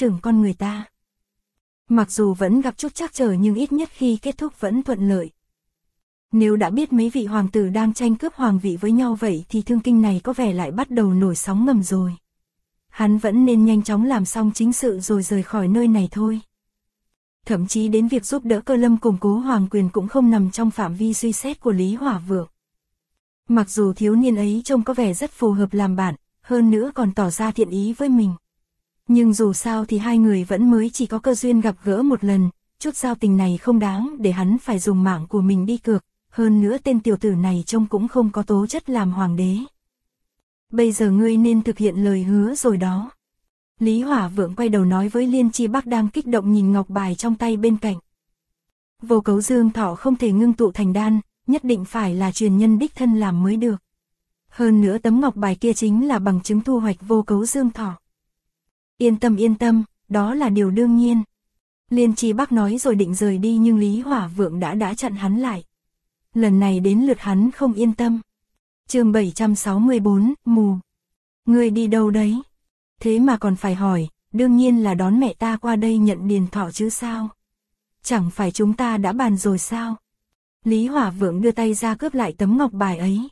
tưởng con người ta. Mặc dù vẫn gặp chút trắc trở nhưng ít nhất khi kết thúc vẫn thuận lợi. Nếu đã biết mấy vị hoàng tử đang tranh cướp hoàng vị với nhau vậy thì Thương Kinh này có vẻ lại bắt đầu nổi sóng ngầm rồi. Hắn vẫn nên nhanh chóng làm xong chính sự rồi rời khỏi nơi này thôi. Thậm chí đến việc giúp đỡ Cơ Lâm củng cố hoàng quyền cũng không nằm trong phạm vi suy xét của Lý Hỏa Vượng. Mặc dù thiếu niên ấy trông có vẻ rất phù hợp làm bạn, hơn nữa còn tỏ ra thiện ý với mình. Nhưng dù sao thì hai người vẫn mới chỉ có cơ duyên gặp gỡ một lần, chút giao tình này không đáng để hắn phải dùng mạng của mình đi cược, hơn nữa tên tiểu tử này trông cũng không có tố chất làm hoàng đế. Bây giờ ngươi nên thực hiện lời hứa rồi đó. Lý Hỏa Vượng quay đầu nói với Liên Chi Bắc đang kích động nhìn ngọc bài trong tay bên cạnh. Vô Cấu Dương Thọ không thể ngưng tụ thành đan, nhất định phải là truyền nhân đích thân làm mới được. Hơn nữa tấm ngọc bài kia chính là bằng chứng thu hoạch Vô Cấu Dương Thọ. Yên tâm, đó là điều đương nhiên. Liên Chi Bắc nói rồi định rời đi nhưng Lý Hỏa Vượng đã chặn hắn lại. Lần này đến lượt hắn không yên tâm. Chương 764, mù. Ngươi đi đâu đấy? Thế mà còn phải hỏi, đương nhiên là đón mẹ ta qua đây nhận điền thọ chứ sao? Chẳng phải chúng ta đã bàn rồi sao? Lý Hỏa Vượng đưa tay ra cướp lại tấm ngọc bài ấy.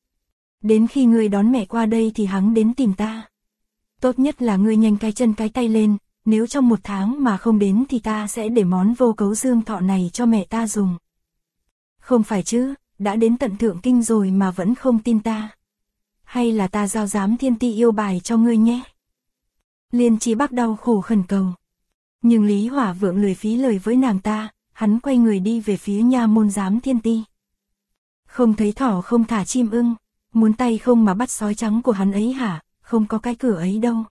Đến khi ngươi đón mẹ qua đây thì hắn đến tìm ta. Tốt nhất là ngươi nhanh cái chân cái tay lên, nếu trong 1 tháng mà không đến thì ta sẽ để món Vô Cấu Dương Thọ này cho mẹ ta dùng. Không phải chứ, đã đến tận Thượng Kinh rồi mà vẫn không tin ta. Hay là ta giao giám thiên ti yêu bài cho ngươi nhé. Liên Chi Bắc đau khổ khẩn cầu. Nhưng Lý Hỏa Vượng lười phí lời với nàng ta, hắn quay người đi về phía nha môn giám thiên ti. Không thấy thỏ không thả chim ưng, muốn tay không mà bắt sói trắng của hắn ấy hả, không có cái cửa ấy đâu.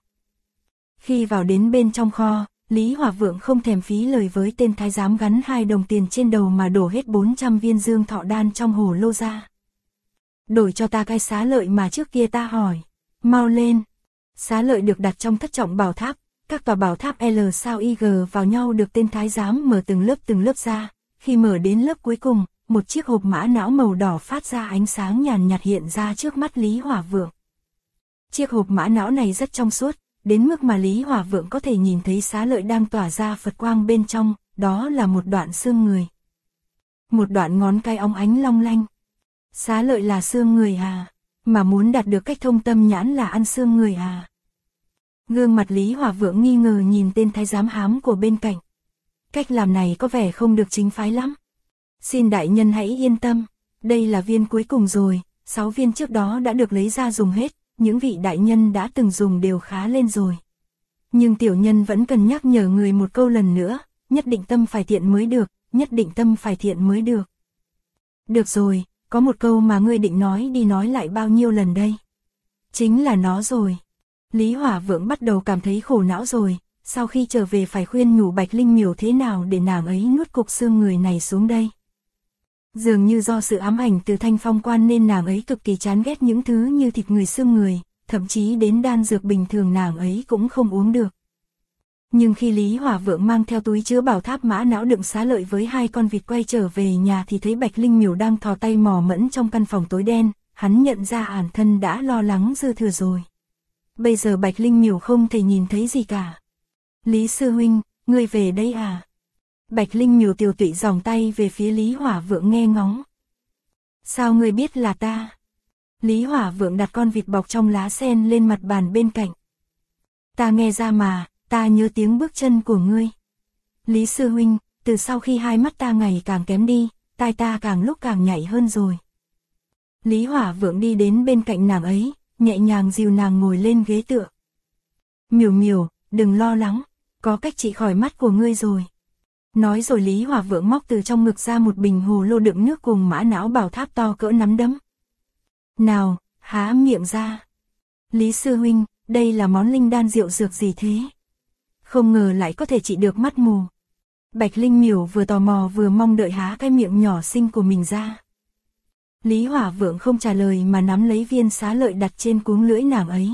Khi vào đến bên trong kho, Lý Hỏa Vượng không thèm phí lời với tên thái giám gắn 2 đồng tiền trên đầu mà đổ hết 400 viên dương thọ đan trong hồ lô ra. Đổi cho ta cái xá lợi mà trước kia ta hỏi. Mau lên. Xá lợi được đặt trong thất trọng bảo tháp, các tòa bảo tháp L sao IG vào nhau được tên thái giám mở từng lớp ra. Khi mở đến lớp cuối cùng, một chiếc hộp mã não màu đỏ phát ra ánh sáng nhàn nhạt hiện ra trước mắt Lý Hỏa Vượng. Chiếc hộp mã não này rất trong suốt, đến mức mà Lý Hỏa Vượng có thể nhìn thấy xá lợi đang tỏa ra Phật quang bên trong, đó là một đoạn xương người. Một đoạn ngón cái óng ánh long lanh. Xá lợi là xương người à? Mà muốn đạt được cách thông tâm nhãn là ăn xương người à? Gương mặt Lý Hỏa Vượng nghi ngờ nhìn tên thái giám hám của bên cạnh. Cách làm này có vẻ không được chính phái lắm. Xin đại nhân hãy yên tâm, đây là viên cuối cùng rồi, 6 viên trước đó đã được lấy ra dùng hết, những vị đại nhân đã từng dùng đều khá lên rồi. Nhưng tiểu nhân vẫn cần nhắc nhở người một câu lần nữa, nhất định tâm phải thiện mới được, nhất định tâm phải thiện mới được. Được rồi, có một câu mà ngươi định nói đi nói lại bao nhiêu lần đây? Chính là nó rồi. Lý Hỏa Vượng bắt đầu cảm thấy khổ não rồi, sau khi trở về phải khuyên nhủ Bạch Linh Miểu thế nào để nàng ấy nuốt cục xương người này xuống đây. Dường như do sự ám ảnh từ Thanh Phong Quan nên nàng ấy cực kỳ chán ghét những thứ như thịt người xương người, thậm chí đến đan dược bình thường nàng ấy cũng không uống được. Nhưng khi Lý Hỏa Vượng mang theo túi chứa bảo tháp mã não đựng xá lợi với 2 con vịt quay trở về nhà thì thấy Bạch Linh Miểu đang thò tay mò mẫm trong căn phòng tối đen, hắn nhận ra bản thân đã lo lắng dư thừa rồi. Bây giờ Bạch Linh Miểu không thể nhìn thấy gì cả. Lý sư huynh, ngươi về đây à? Bạch Linh Miểu tiều tụy giòng tay về phía Lý Hỏa Vượng nghe ngóng. Sao ngươi biết là ta? Lý Hỏa Vượng đặt con vịt bọc trong lá sen lên mặt bàn bên cạnh. Ta nghe ra mà, ta nhớ tiếng bước chân của ngươi. Lý sư huynh, từ sau khi hai mắt ta ngày càng kém đi, tai ta càng lúc càng nhạy hơn rồi. Lý Hỏa Vượng đi đến bên cạnh nàng ấy, nhẹ nhàng dìu nàng ngồi lên ghế tựa. Miểu Miểu, đừng lo lắng, có cách trị khỏi mắt của ngươi rồi. Nói rồi Lý Hỏa Vượng móc từ trong ngực ra một bình hồ lô đựng nước cùng mã não bảo tháp to cỡ nắm đấm. Nào, há miệng ra. Lý sư huynh, đây là món linh đan rượu dược gì thế? Không ngờ lại có thể trị được mắt mù. Bạch Linh Miểu vừa tò mò vừa mong đợi há cái miệng nhỏ xinh của mình ra. Lý Hỏa Vượng không trả lời mà nắm lấy viên xá lợi đặt trên cuống lưỡi nàng ấy.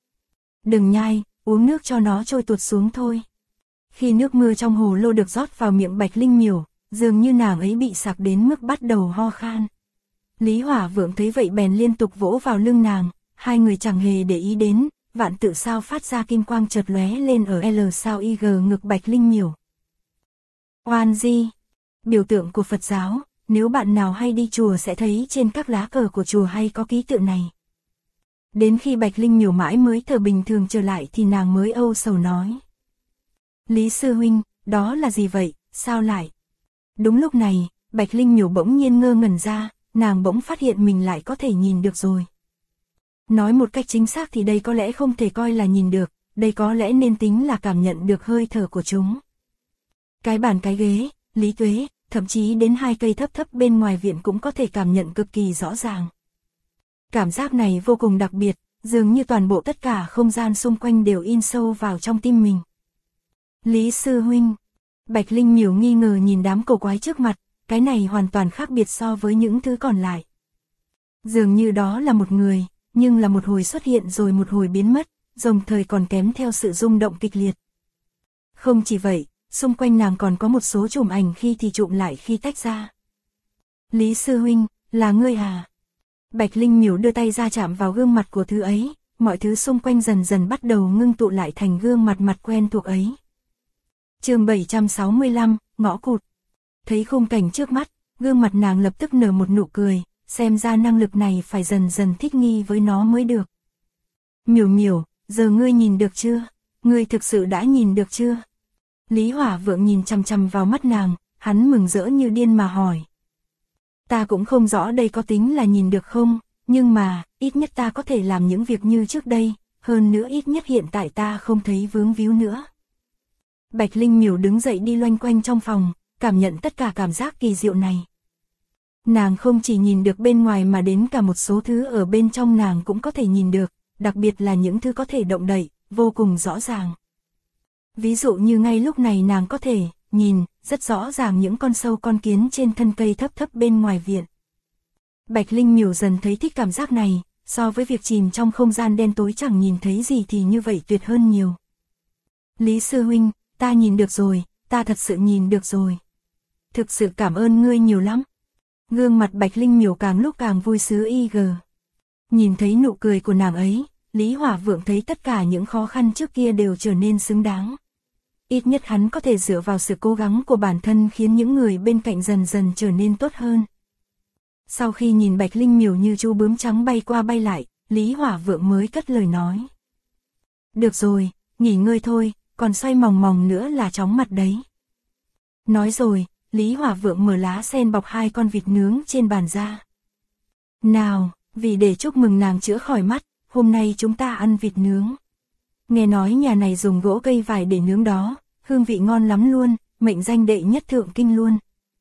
Đừng nhai, uống nước cho nó trôi tuột xuống thôi. Khi nước mưa trong hồ lô được rót vào miệng Bạch Linh Miểu, dường như nàng ấy bị sặc đến mức bắt đầu ho khan. Lý Hỏa Vượng thấy vậy bèn liên tục vỗ vào lưng nàng, hai người chẳng hề để ý đến, vạn tự sao phát ra kim quang chợt lóe lên ở L sao IG ngực Bạch Linh Miểu. Oan Di, biểu tượng của Phật giáo, nếu bạn nào hay đi chùa sẽ thấy trên các lá cờ của chùa hay có ký tự này. Đến khi Bạch Linh Miểu mãi mới thở bình thường trở lại thì nàng mới âu sầu nói. Lý sư huynh, đó là gì vậy, sao lại? Đúng lúc này, Bạch Linh Miểu bỗng nhiên ngơ ngẩn ra, nàng bỗng phát hiện mình lại có thể nhìn được rồi. Nói một cách chính xác thì đây có lẽ không thể coi là nhìn được, đây có lẽ nên tính là cảm nhận được hơi thở của chúng. Cái bàn cái ghế, Lý Tuế, thậm chí đến hai cây thấp thấp bên ngoài viện cũng có thể cảm nhận cực kỳ rõ ràng. Cảm giác này vô cùng đặc biệt, dường như toàn bộ tất cả không gian xung quanh đều in sâu vào trong tim mình. Lý sư huynh, Bạch Linh Miểu nghi ngờ nhìn đám cổ quái trước mặt, cái này hoàn toàn khác biệt so với những thứ còn lại. Dường như đó là một người, nhưng là một hồi xuất hiện rồi một hồi biến mất, đồng thời còn kém theo sự rung động kịch liệt. Không chỉ vậy, xung quanh nàng còn có một số chùm ảnh khi thì chụm lại khi tách ra. Lý sư huynh, là ngươi à? Bạch Linh Miểu đưa tay ra chạm vào gương mặt của thứ ấy, mọi thứ xung quanh dần dần bắt đầu ngưng tụ lại thành gương mặt quen thuộc ấy. Chương 765, ngõ cụt. Thấy khung cảnh trước mắt, gương mặt nàng lập tức nở một nụ cười, xem ra năng lực này phải dần dần thích nghi với nó mới được. Miểu Miểu, giờ ngươi nhìn được chưa? Ngươi thực sự đã nhìn được chưa? Lý Hỏa Vượng nhìn chằm chằm vào mắt nàng, hắn mừng rỡ như điên mà hỏi. Ta cũng không rõ đây có tính là nhìn được không, nhưng mà, ít nhất ta có thể làm những việc như trước đây, hơn nữa ít nhất hiện tại ta không thấy vướng víu nữa. Bạch Linh Miểu đứng dậy đi loanh quanh trong phòng, cảm nhận tất cả cảm giác kỳ diệu này. Nàng không chỉ nhìn được bên ngoài mà đến cả một số thứ ở bên trong nàng cũng có thể nhìn được, đặc biệt là những thứ có thể động đậy, vô cùng rõ ràng. Ví dụ như ngay lúc này nàng có thể nhìn rất rõ ràng những con sâu con kiến trên thân cây thấp thấp bên ngoài viện. Bạch Linh Miểu dần thấy thích cảm giác này, so với việc chìm trong không gian đen tối chẳng nhìn thấy gì thì như vậy tuyệt hơn nhiều. Lý sư huynh, ta nhìn được rồi, ta thật sự nhìn được rồi. Thực sự cảm ơn ngươi nhiều lắm. Gương mặt Bạch Linh Miểu càng lúc càng vui sướng IG. Nhìn thấy nụ cười của nàng ấy, Lý Hỏa Vượng thấy tất cả những khó khăn trước kia đều trở nên xứng đáng. Ít nhất hắn có thể dựa vào sự cố gắng của bản thân khiến những người bên cạnh dần dần trở nên tốt hơn. Sau khi nhìn Bạch Linh Miểu như chú bướm trắng bay qua bay lại, Lý Hỏa Vượng mới cất lời nói. Được rồi, nghỉ ngơi thôi, còn xoay mòng mòng nữa là chóng mặt đấy. Nói rồi, Lý Hỏa Vượng mở lá sen bọc hai con vịt nướng trên bàn ra. Nào, vì để chúc mừng nàng chữa khỏi mắt, hôm nay chúng ta ăn vịt nướng. Nghe nói nhà này dùng gỗ cây vải để nướng đó, hương vị ngon lắm luôn, mệnh danh đệ nhất thượng kinh luôn.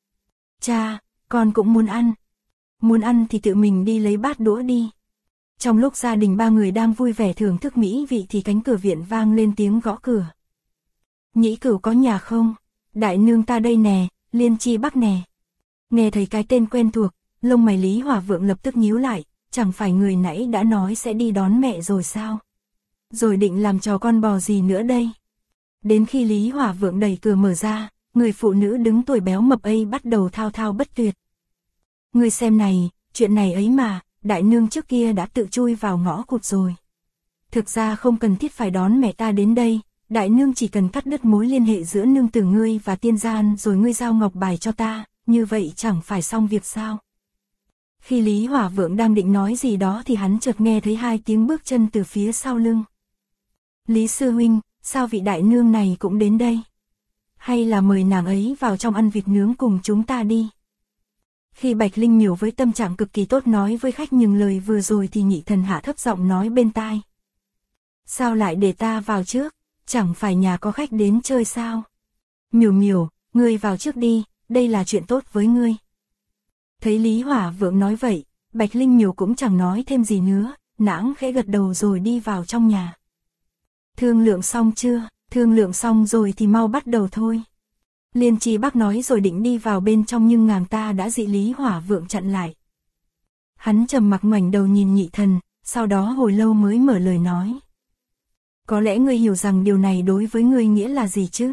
Cha, con cũng muốn ăn. Muốn ăn thì tự mình đi lấy bát đũa đi. Trong lúc gia đình ba người đang vui vẻ thưởng thức mỹ vị thì cánh cửa viện vang lên tiếng gõ cửa. Nhĩ Cửu có nhà không? Đại nương ta đây nè, Liên Chi Bắc nè. Nghe thấy cái tên quen thuộc, lông mày Lý Hỏa Vượng lập tức nhíu lại, chẳng phải người nãy đã nói sẽ đi đón mẹ rồi sao? Rồi định làm trò con bò gì nữa đây? Đến khi Lý Hỏa Vượng đẩy cửa mở ra, người phụ nữ đứng tuổi béo mập ấy bắt đầu thao thao bất tuyệt. Người xem này, chuyện này ấy mà, đại nương trước kia đã tự chui vào ngõ cụt rồi. Thực ra không cần thiết phải đón mẹ ta đến đây, đại nương chỉ cần cắt đứt mối liên hệ giữa nương tử ngươi và tiên gian rồi ngươi giao ngọc bài cho ta, như vậy chẳng phải xong việc sao? Khi Lý Hỏa Vượng đang định nói gì đó thì hắn chợt nghe thấy hai tiếng bước chân từ phía sau lưng. Lý sư huynh, sao vị đại nương này cũng đến đây? Hay là mời nàng ấy vào trong ăn vịt nướng cùng chúng ta đi? Khi Bạch Linh Miểu với tâm trạng cực kỳ tốt nói với khách nhưng lời vừa rồi thì Nhị Thần hạ thấp giọng nói bên tai. Sao lại để ta vào trước? Chẳng phải nhà có khách đến chơi sao? Miểu Miểu, ngươi vào trước đi, đây là chuyện tốt với ngươi. Thấy Lý Hỏa Vượng nói vậy, Bạch Linh Miểu cũng chẳng nói thêm gì nữa, nàng khẽ gật đầu rồi đi vào trong nhà. Thương lượng xong chưa? Thương lượng xong rồi thì mau bắt đầu thôi. Liên Chi Bắc nói rồi định đi vào bên trong nhưng nàng ta đã bị Lý Hỏa Vượng chặn lại. Hắn trầm mặc ngoảnh đầu nhìn Nhị Thần, sau đó hồi lâu mới mở lời nói. Có lẽ ngươi hiểu rằng điều này đối với ngươi nghĩa là gì chứ?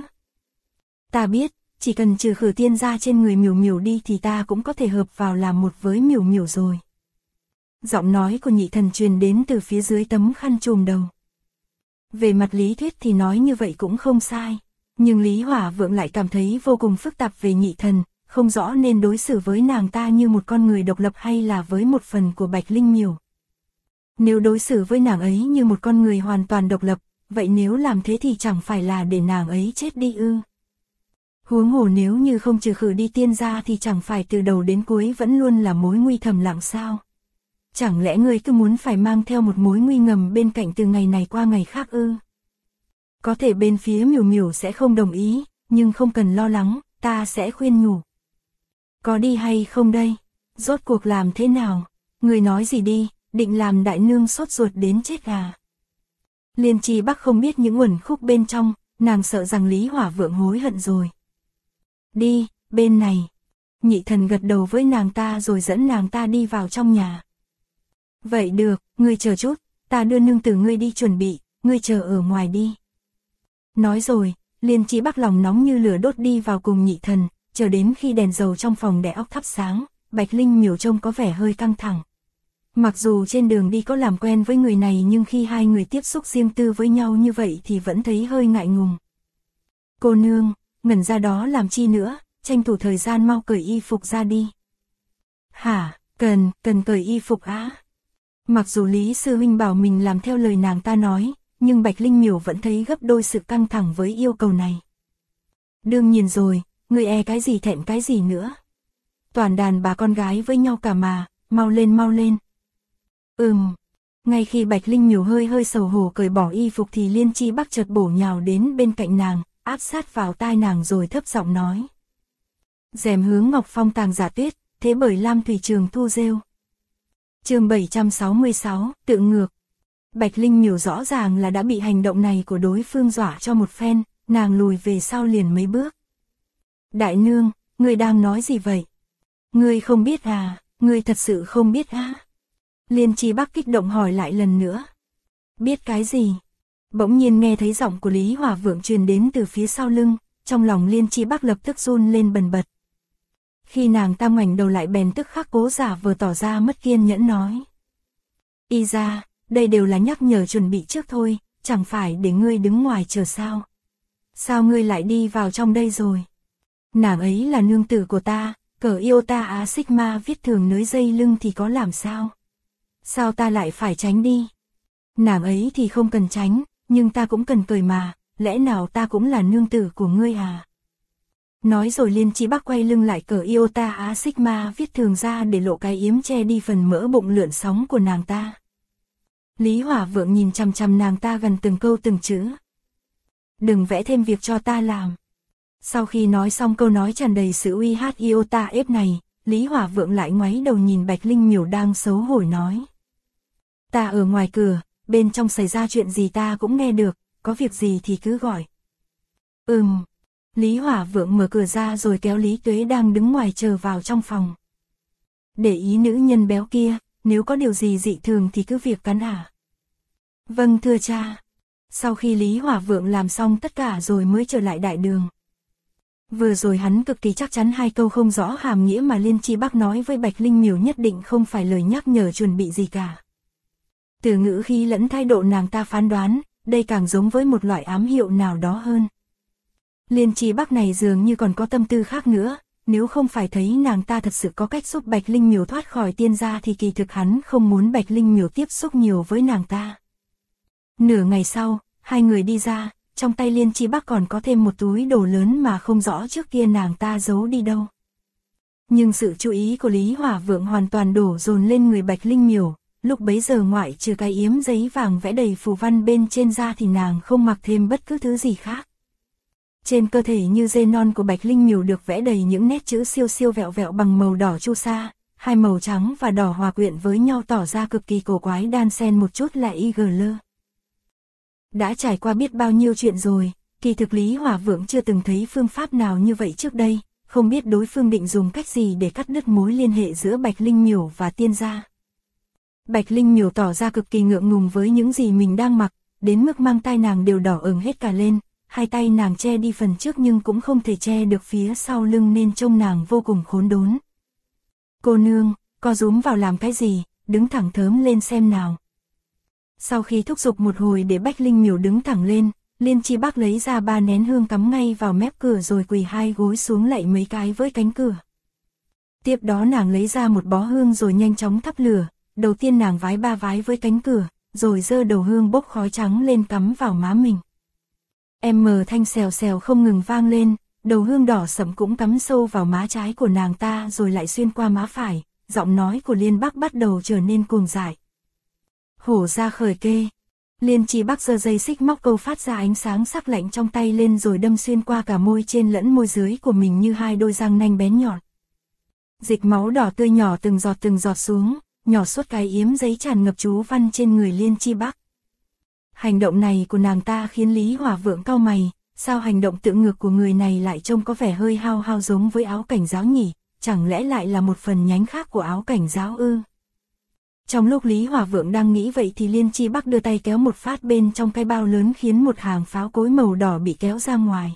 Ta biết, chỉ cần trừ khử tiên gia trên người Miểu Miểu đi thì ta cũng có thể hợp vào làm một với Miểu Miểu rồi. Giọng nói của Nhị Thần truyền đến từ phía dưới tấm khăn trùm đầu. Về mặt lý thuyết thì nói như vậy cũng không sai. Nhưng Lý Hỏa Vượng lại cảm thấy vô cùng phức tạp về Nhị Thần, không rõ nên đối xử với nàng ta như một con người độc lập hay là với một phần của Bạch Linh Miểu. Nếu đối xử với nàng ấy như một con người hoàn toàn độc lập, vậy nếu làm thế thì chẳng phải là để nàng ấy chết đi ư? Huống hồ nếu như không trừ khử đi tiên gia thì chẳng phải từ đầu đến cuối vẫn luôn là mối nguy thầm lặng sao? Chẳng lẽ ngươi cứ muốn phải mang theo một mối nguy ngầm bên cạnh từ ngày này qua ngày khác ư? Có thể bên phía Miểu Miểu sẽ không đồng ý, nhưng không cần lo lắng, ta sẽ khuyên nhủ. Có đi hay không đây? Rốt cuộc làm thế nào? Ngươi nói gì đi, định làm đại nương sốt ruột đến chết à? Liên Chi Bắc không biết những uẩn khúc bên trong, nàng sợ rằng Lý Hỏa Vượng hối hận rồi. Đi, bên này. Nhị Thần gật đầu với nàng ta rồi dẫn nàng ta đi vào trong nhà. Vậy được, ngươi chờ chút, ta đưa nương tử ngươi đi chuẩn bị, ngươi chờ ở ngoài đi. Nói rồi, Liên Chi Bắc lòng nóng như lửa đốt đi vào cùng Nhị Thần, chờ đến khi đèn dầu trong phòng đẽ óc thắp sáng, Bạch Linh Miểu trông có vẻ hơi căng thẳng. Mặc dù trên đường đi có làm quen với người này nhưng khi hai người tiếp xúc riêng tư với nhau như vậy thì vẫn thấy hơi ngại ngùng. Cô nương, ngẩn ra đó làm chi nữa, tranh thủ thời gian mau cởi y phục ra đi. Hả, cần cởi y phục á? Mặc dù Lý Sư Huynh bảo mình làm theo lời nàng ta nói, nhưng Bạch Linh Miểu vẫn thấy gấp đôi sự căng thẳng với yêu cầu này. Đương nhiên rồi, người e cái gì thẹn cái gì nữa. Toàn đàn bà con gái với nhau cả mà, mau lên mau lên. Ngay khi Bạch Linh Miểu hơi sầu hổ cởi bỏ y phục thì Liên Chi Bắc chợt bổ nhào đến bên cạnh nàng, áp sát vào tai nàng rồi thấp giọng nói. Rèm hướng ngọc phong tàng giả tuyết, thế bởi Lam Thủy Trường thu rêu. Chương 766, tự ngược. Bạch Linh Miểu rõ ràng là đã bị hành động này của đối phương dọa cho một phen, nàng lùi về sau liền mấy bước. Đại nương, ngươi đang nói gì vậy? Ngươi không biết à, ngươi thật sự không biết à? Liên Chi Bắc kích động hỏi lại lần nữa. Biết cái gì? Bỗng nhiên nghe thấy giọng của Lý Hỏa Vượng truyền đến từ phía sau lưng, trong lòng Liên Chi Bắc lập tức run lên bần bật. Khi nàng ta ngoảnh đầu lại bèn tức khắc cố giả vờ tỏ ra mất kiên nhẫn nói. Y ra, đây đều là nhắc nhở chuẩn bị trước thôi, chẳng phải để ngươi đứng ngoài chờ sao? Sao ngươi lại đi vào trong đây rồi? Nàng ấy là nương tử của ta, cờ yêu ta á Sigma viết thường nới dây lưng thì có làm sao? Sao ta lại phải tránh đi? Nàng ấy thì không cần tránh, nhưng ta cũng cần cười mà, lẽ nào ta cũng là nương tử của ngươi à? Nói rồi Liên Chi Bắc quay lưng lại cờ yêu ta á Sigma viết thường ra để lộ cái yếm che đi phần mỡ bụng lượn sóng của nàng ta. Lý Hỏa Vượng nhìn chằm chằm nàng ta gần từng câu từng chữ. Đừng vẽ thêm việc cho ta làm. Sau khi nói xong câu nói tràn đầy sự uy hát yêu ta ép này, Lý Hỏa Vượng lại ngoáy đầu nhìn Bạch Linh Miểu đang xấu hổ nói. Ta ở ngoài cửa, bên trong xảy ra chuyện gì ta cũng nghe được, có việc gì thì cứ gọi. Lý Hỏa Vượng mở cửa ra rồi kéo Lý Tuế đang đứng ngoài chờ vào trong phòng. Để ý nữ nhân béo kia, nếu có điều gì dị thường thì cứ việc cắn à. Vâng thưa cha. Sau khi Lý Hỏa Vượng làm xong tất cả rồi mới trở lại đại đường. Vừa rồi hắn cực kỳ chắc chắn hai câu không rõ hàm nghĩa mà Liên Chi Bắc nói với Bạch Linh Miểu nhất định không phải lời nhắc nhở chuẩn bị gì cả. Từ ngữ khí lẫn thái độ nàng ta phán đoán, đây càng giống với một loại ám hiệu nào đó hơn. Liên Chi Bắc này dường như còn có tâm tư khác nữa, nếu không phải thấy nàng ta thật sự có cách giúp Bạch Linh Miểu thoát khỏi tiên gia thì kỳ thực hắn không muốn Bạch Linh Miểu tiếp xúc nhiều với nàng ta. Nửa ngày sau, hai người đi ra, trong tay Liên Chi Bắc còn có thêm một túi đồ lớn mà không rõ trước kia nàng ta giấu đi đâu. Nhưng sự chú ý của Lý Hỏa Vượng hoàn toàn đổ dồn lên người Bạch Linh Miểu, lúc bấy giờ ngoại trừ cái yếm giấy vàng vẽ đầy phù văn bên trên da thì nàng không mặc thêm bất cứ thứ gì khác. Trên cơ thể như dê non của Bạch Linh Miểu được vẽ đầy những nét chữ siêu siêu vẹo vẹo bằng màu đỏ chu sa, hai màu trắng và đỏ hòa quyện với nhau tỏ ra cực kỳ cổ quái đan xen một chút là YGL. Đã trải qua biết bao nhiêu chuyện rồi, kỳ thực Lý Hỏa Vượng chưa từng thấy phương pháp nào như vậy trước đây, không biết đối phương định dùng cách gì để cắt đứt mối liên hệ giữa Bạch Linh Miểu và tiên gia. Bạch Linh Miểu tỏ ra cực kỳ ngượng ngùng với những gì mình đang mặc, đến mức mang tai nàng đều đỏ ửng hết cả lên, hai tay nàng che đi phần trước nhưng cũng không thể che được phía sau lưng nên trông nàng vô cùng khốn đốn. Cô nương, co rúm vào làm cái gì, đứng thẳng thớm lên xem nào. Sau khi thúc giục một hồi để Bạch Linh Miểu đứng thẳng lên, Liên Chi Bắc lấy ra 3 nén hương cắm ngay vào mép cửa rồi quỳ 2 gối xuống lạy mấy cái với cánh cửa. Tiếp đó nàng lấy ra một bó hương rồi nhanh chóng thắp lửa, đầu tiên nàng vái 3 vái với cánh cửa, rồi giơ đầu hương bốc khói trắng lên cắm vào má mình. Thanh xèo xèo không ngừng vang lên, đầu hương đỏ sẫm cũng cắm sâu vào má trái của nàng ta rồi lại xuyên qua má phải, giọng nói của Liên Bắc bắt đầu trở nên cuồng dại. Hổ ra khởi kê. Liên Chi Bắc giơ dây xích móc câu phát ra ánh sáng sắc lạnh trong tay lên rồi đâm xuyên qua cả môi trên lẫn môi dưới của mình như 2 đôi răng nanh bén nhọn. Dịch máu đỏ tươi nhỏ từng giọt xuống, nhỏ suốt cái yếm giấy tràn ngập chú văn trên người Liên Chi Bắc. Hành động này của nàng ta khiến Lý Hỏa Vượng cau mày, sao hành động tự ngược của người này lại trông có vẻ hơi hao hao giống với áo cảnh giáo nhỉ, chẳng lẽ lại là một phần nhánh khác của áo cảnh giáo ư? Trong lúc Lý Hỏa Vượng đang nghĩ vậy thì Liên Chi Bắc đưa tay kéo một phát bên trong cái bao lớn khiến một hàng pháo cối màu đỏ bị kéo ra ngoài.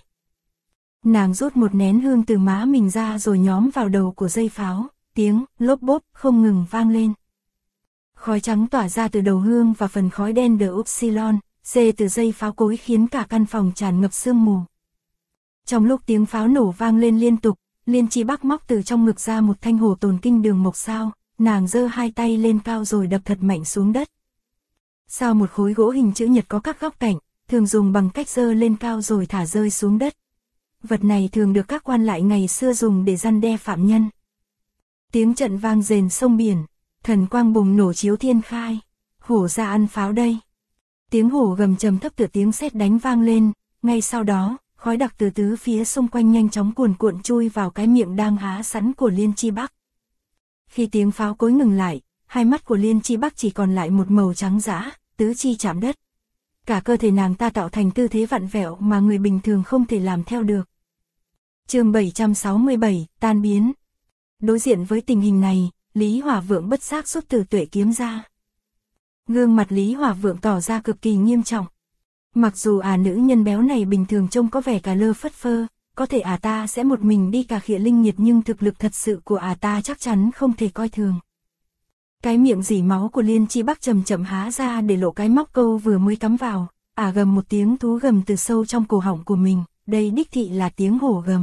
Nàng rút một nén hương từ má mình ra rồi nhóm vào đầu của dây pháo, tiếng lốp bốp không ngừng vang lên. Khói trắng tỏa ra từ đầu hương và phần khói đen de upsilon, C từ dây pháo cối khiến cả căn phòng tràn ngập sương mù. Trong lúc tiếng pháo nổ vang lên liên tục, Liên Chi Bắc móc từ trong ngực ra một thanh hổ tồn kinh đường mộc sao, nàng giơ 2 tay lên cao rồi đập thật mạnh xuống đất. Sao một khối gỗ hình chữ nhật có các góc cạnh, thường dùng bằng cách giơ lên cao rồi thả rơi xuống đất. Vật này thường được các quan lại ngày xưa dùng để răn đe phạm nhân. Tiếng trận vang rền sông biển, thần quang bùng nổ chiếu thiên khai, hổ ra ăn pháo đây. Tiếng hổ gầm trầm thấp tựa tiếng sét đánh vang lên, ngay sau đó, khói đặc từ tứ phía xung quanh nhanh chóng cuồn cuộn chui vào cái miệng đang há sẵn của Liên Chi Bắc. Khi tiếng pháo cối ngừng lại, hai mắt của Liên Chi Bắc chỉ còn lại một màu trắng dã, tứ chi chạm đất. Cả cơ thể nàng ta tạo thành tư thế vặn vẹo mà người bình thường không thể làm theo được. Chương 767, tan biến. Đối diện với tình hình này, Lý Hỏa Vượng bất giác rút Tử Tuệ kiếm ra. Gương mặt Lý Hỏa Vượng tỏ ra cực kỳ nghiêm trọng. Mặc dù nữ nhân béo này bình thường trông có vẻ cà lơ phất phơ, có thể ta sẽ một mình đi cà khịa linh nhiệt nhưng thực lực thật sự của ta chắc chắn không thể coi thường. Cái miệng rỉ máu của Liên Chi Bắc chậm chậm há ra để lộ cái móc câu vừa mới cắm vào, gầm một tiếng thú gầm từ sâu trong cổ họng của mình, đây đích thị là tiếng hổ gầm.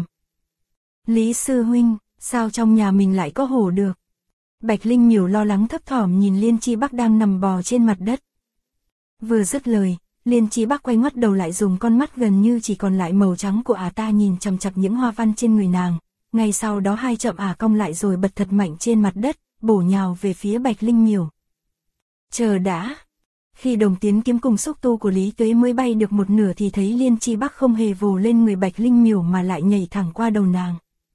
Lý sư huynh, sao trong nhà mình lại có hổ được? Bạch Linh Miểu lo lắng thấp thỏm nhìn Liên Chi Bắc đang nằm bò trên mặt đất. Vừa dứt lời, Liên Chi Bắc quay ngoắt đầu lại dùng con mắt gần như chỉ còn lại màu trắng của ta nhìn chằm chằm những hoa văn trên người nàng, ngay sau đó hai chậm cong lại rồi bật thật mạnh trên mặt đất, bổ nhào về phía Bạch Linh Miểu. Chờ đã. Khi đồng tiến kiếm cùng xúc tu của Lý Tuế mới bay được một nửa thì thấy Liên Chi Bắc không hề vồ lên người Bạch Linh Miểu mà lại nhảy thẳng qua đầu nàng.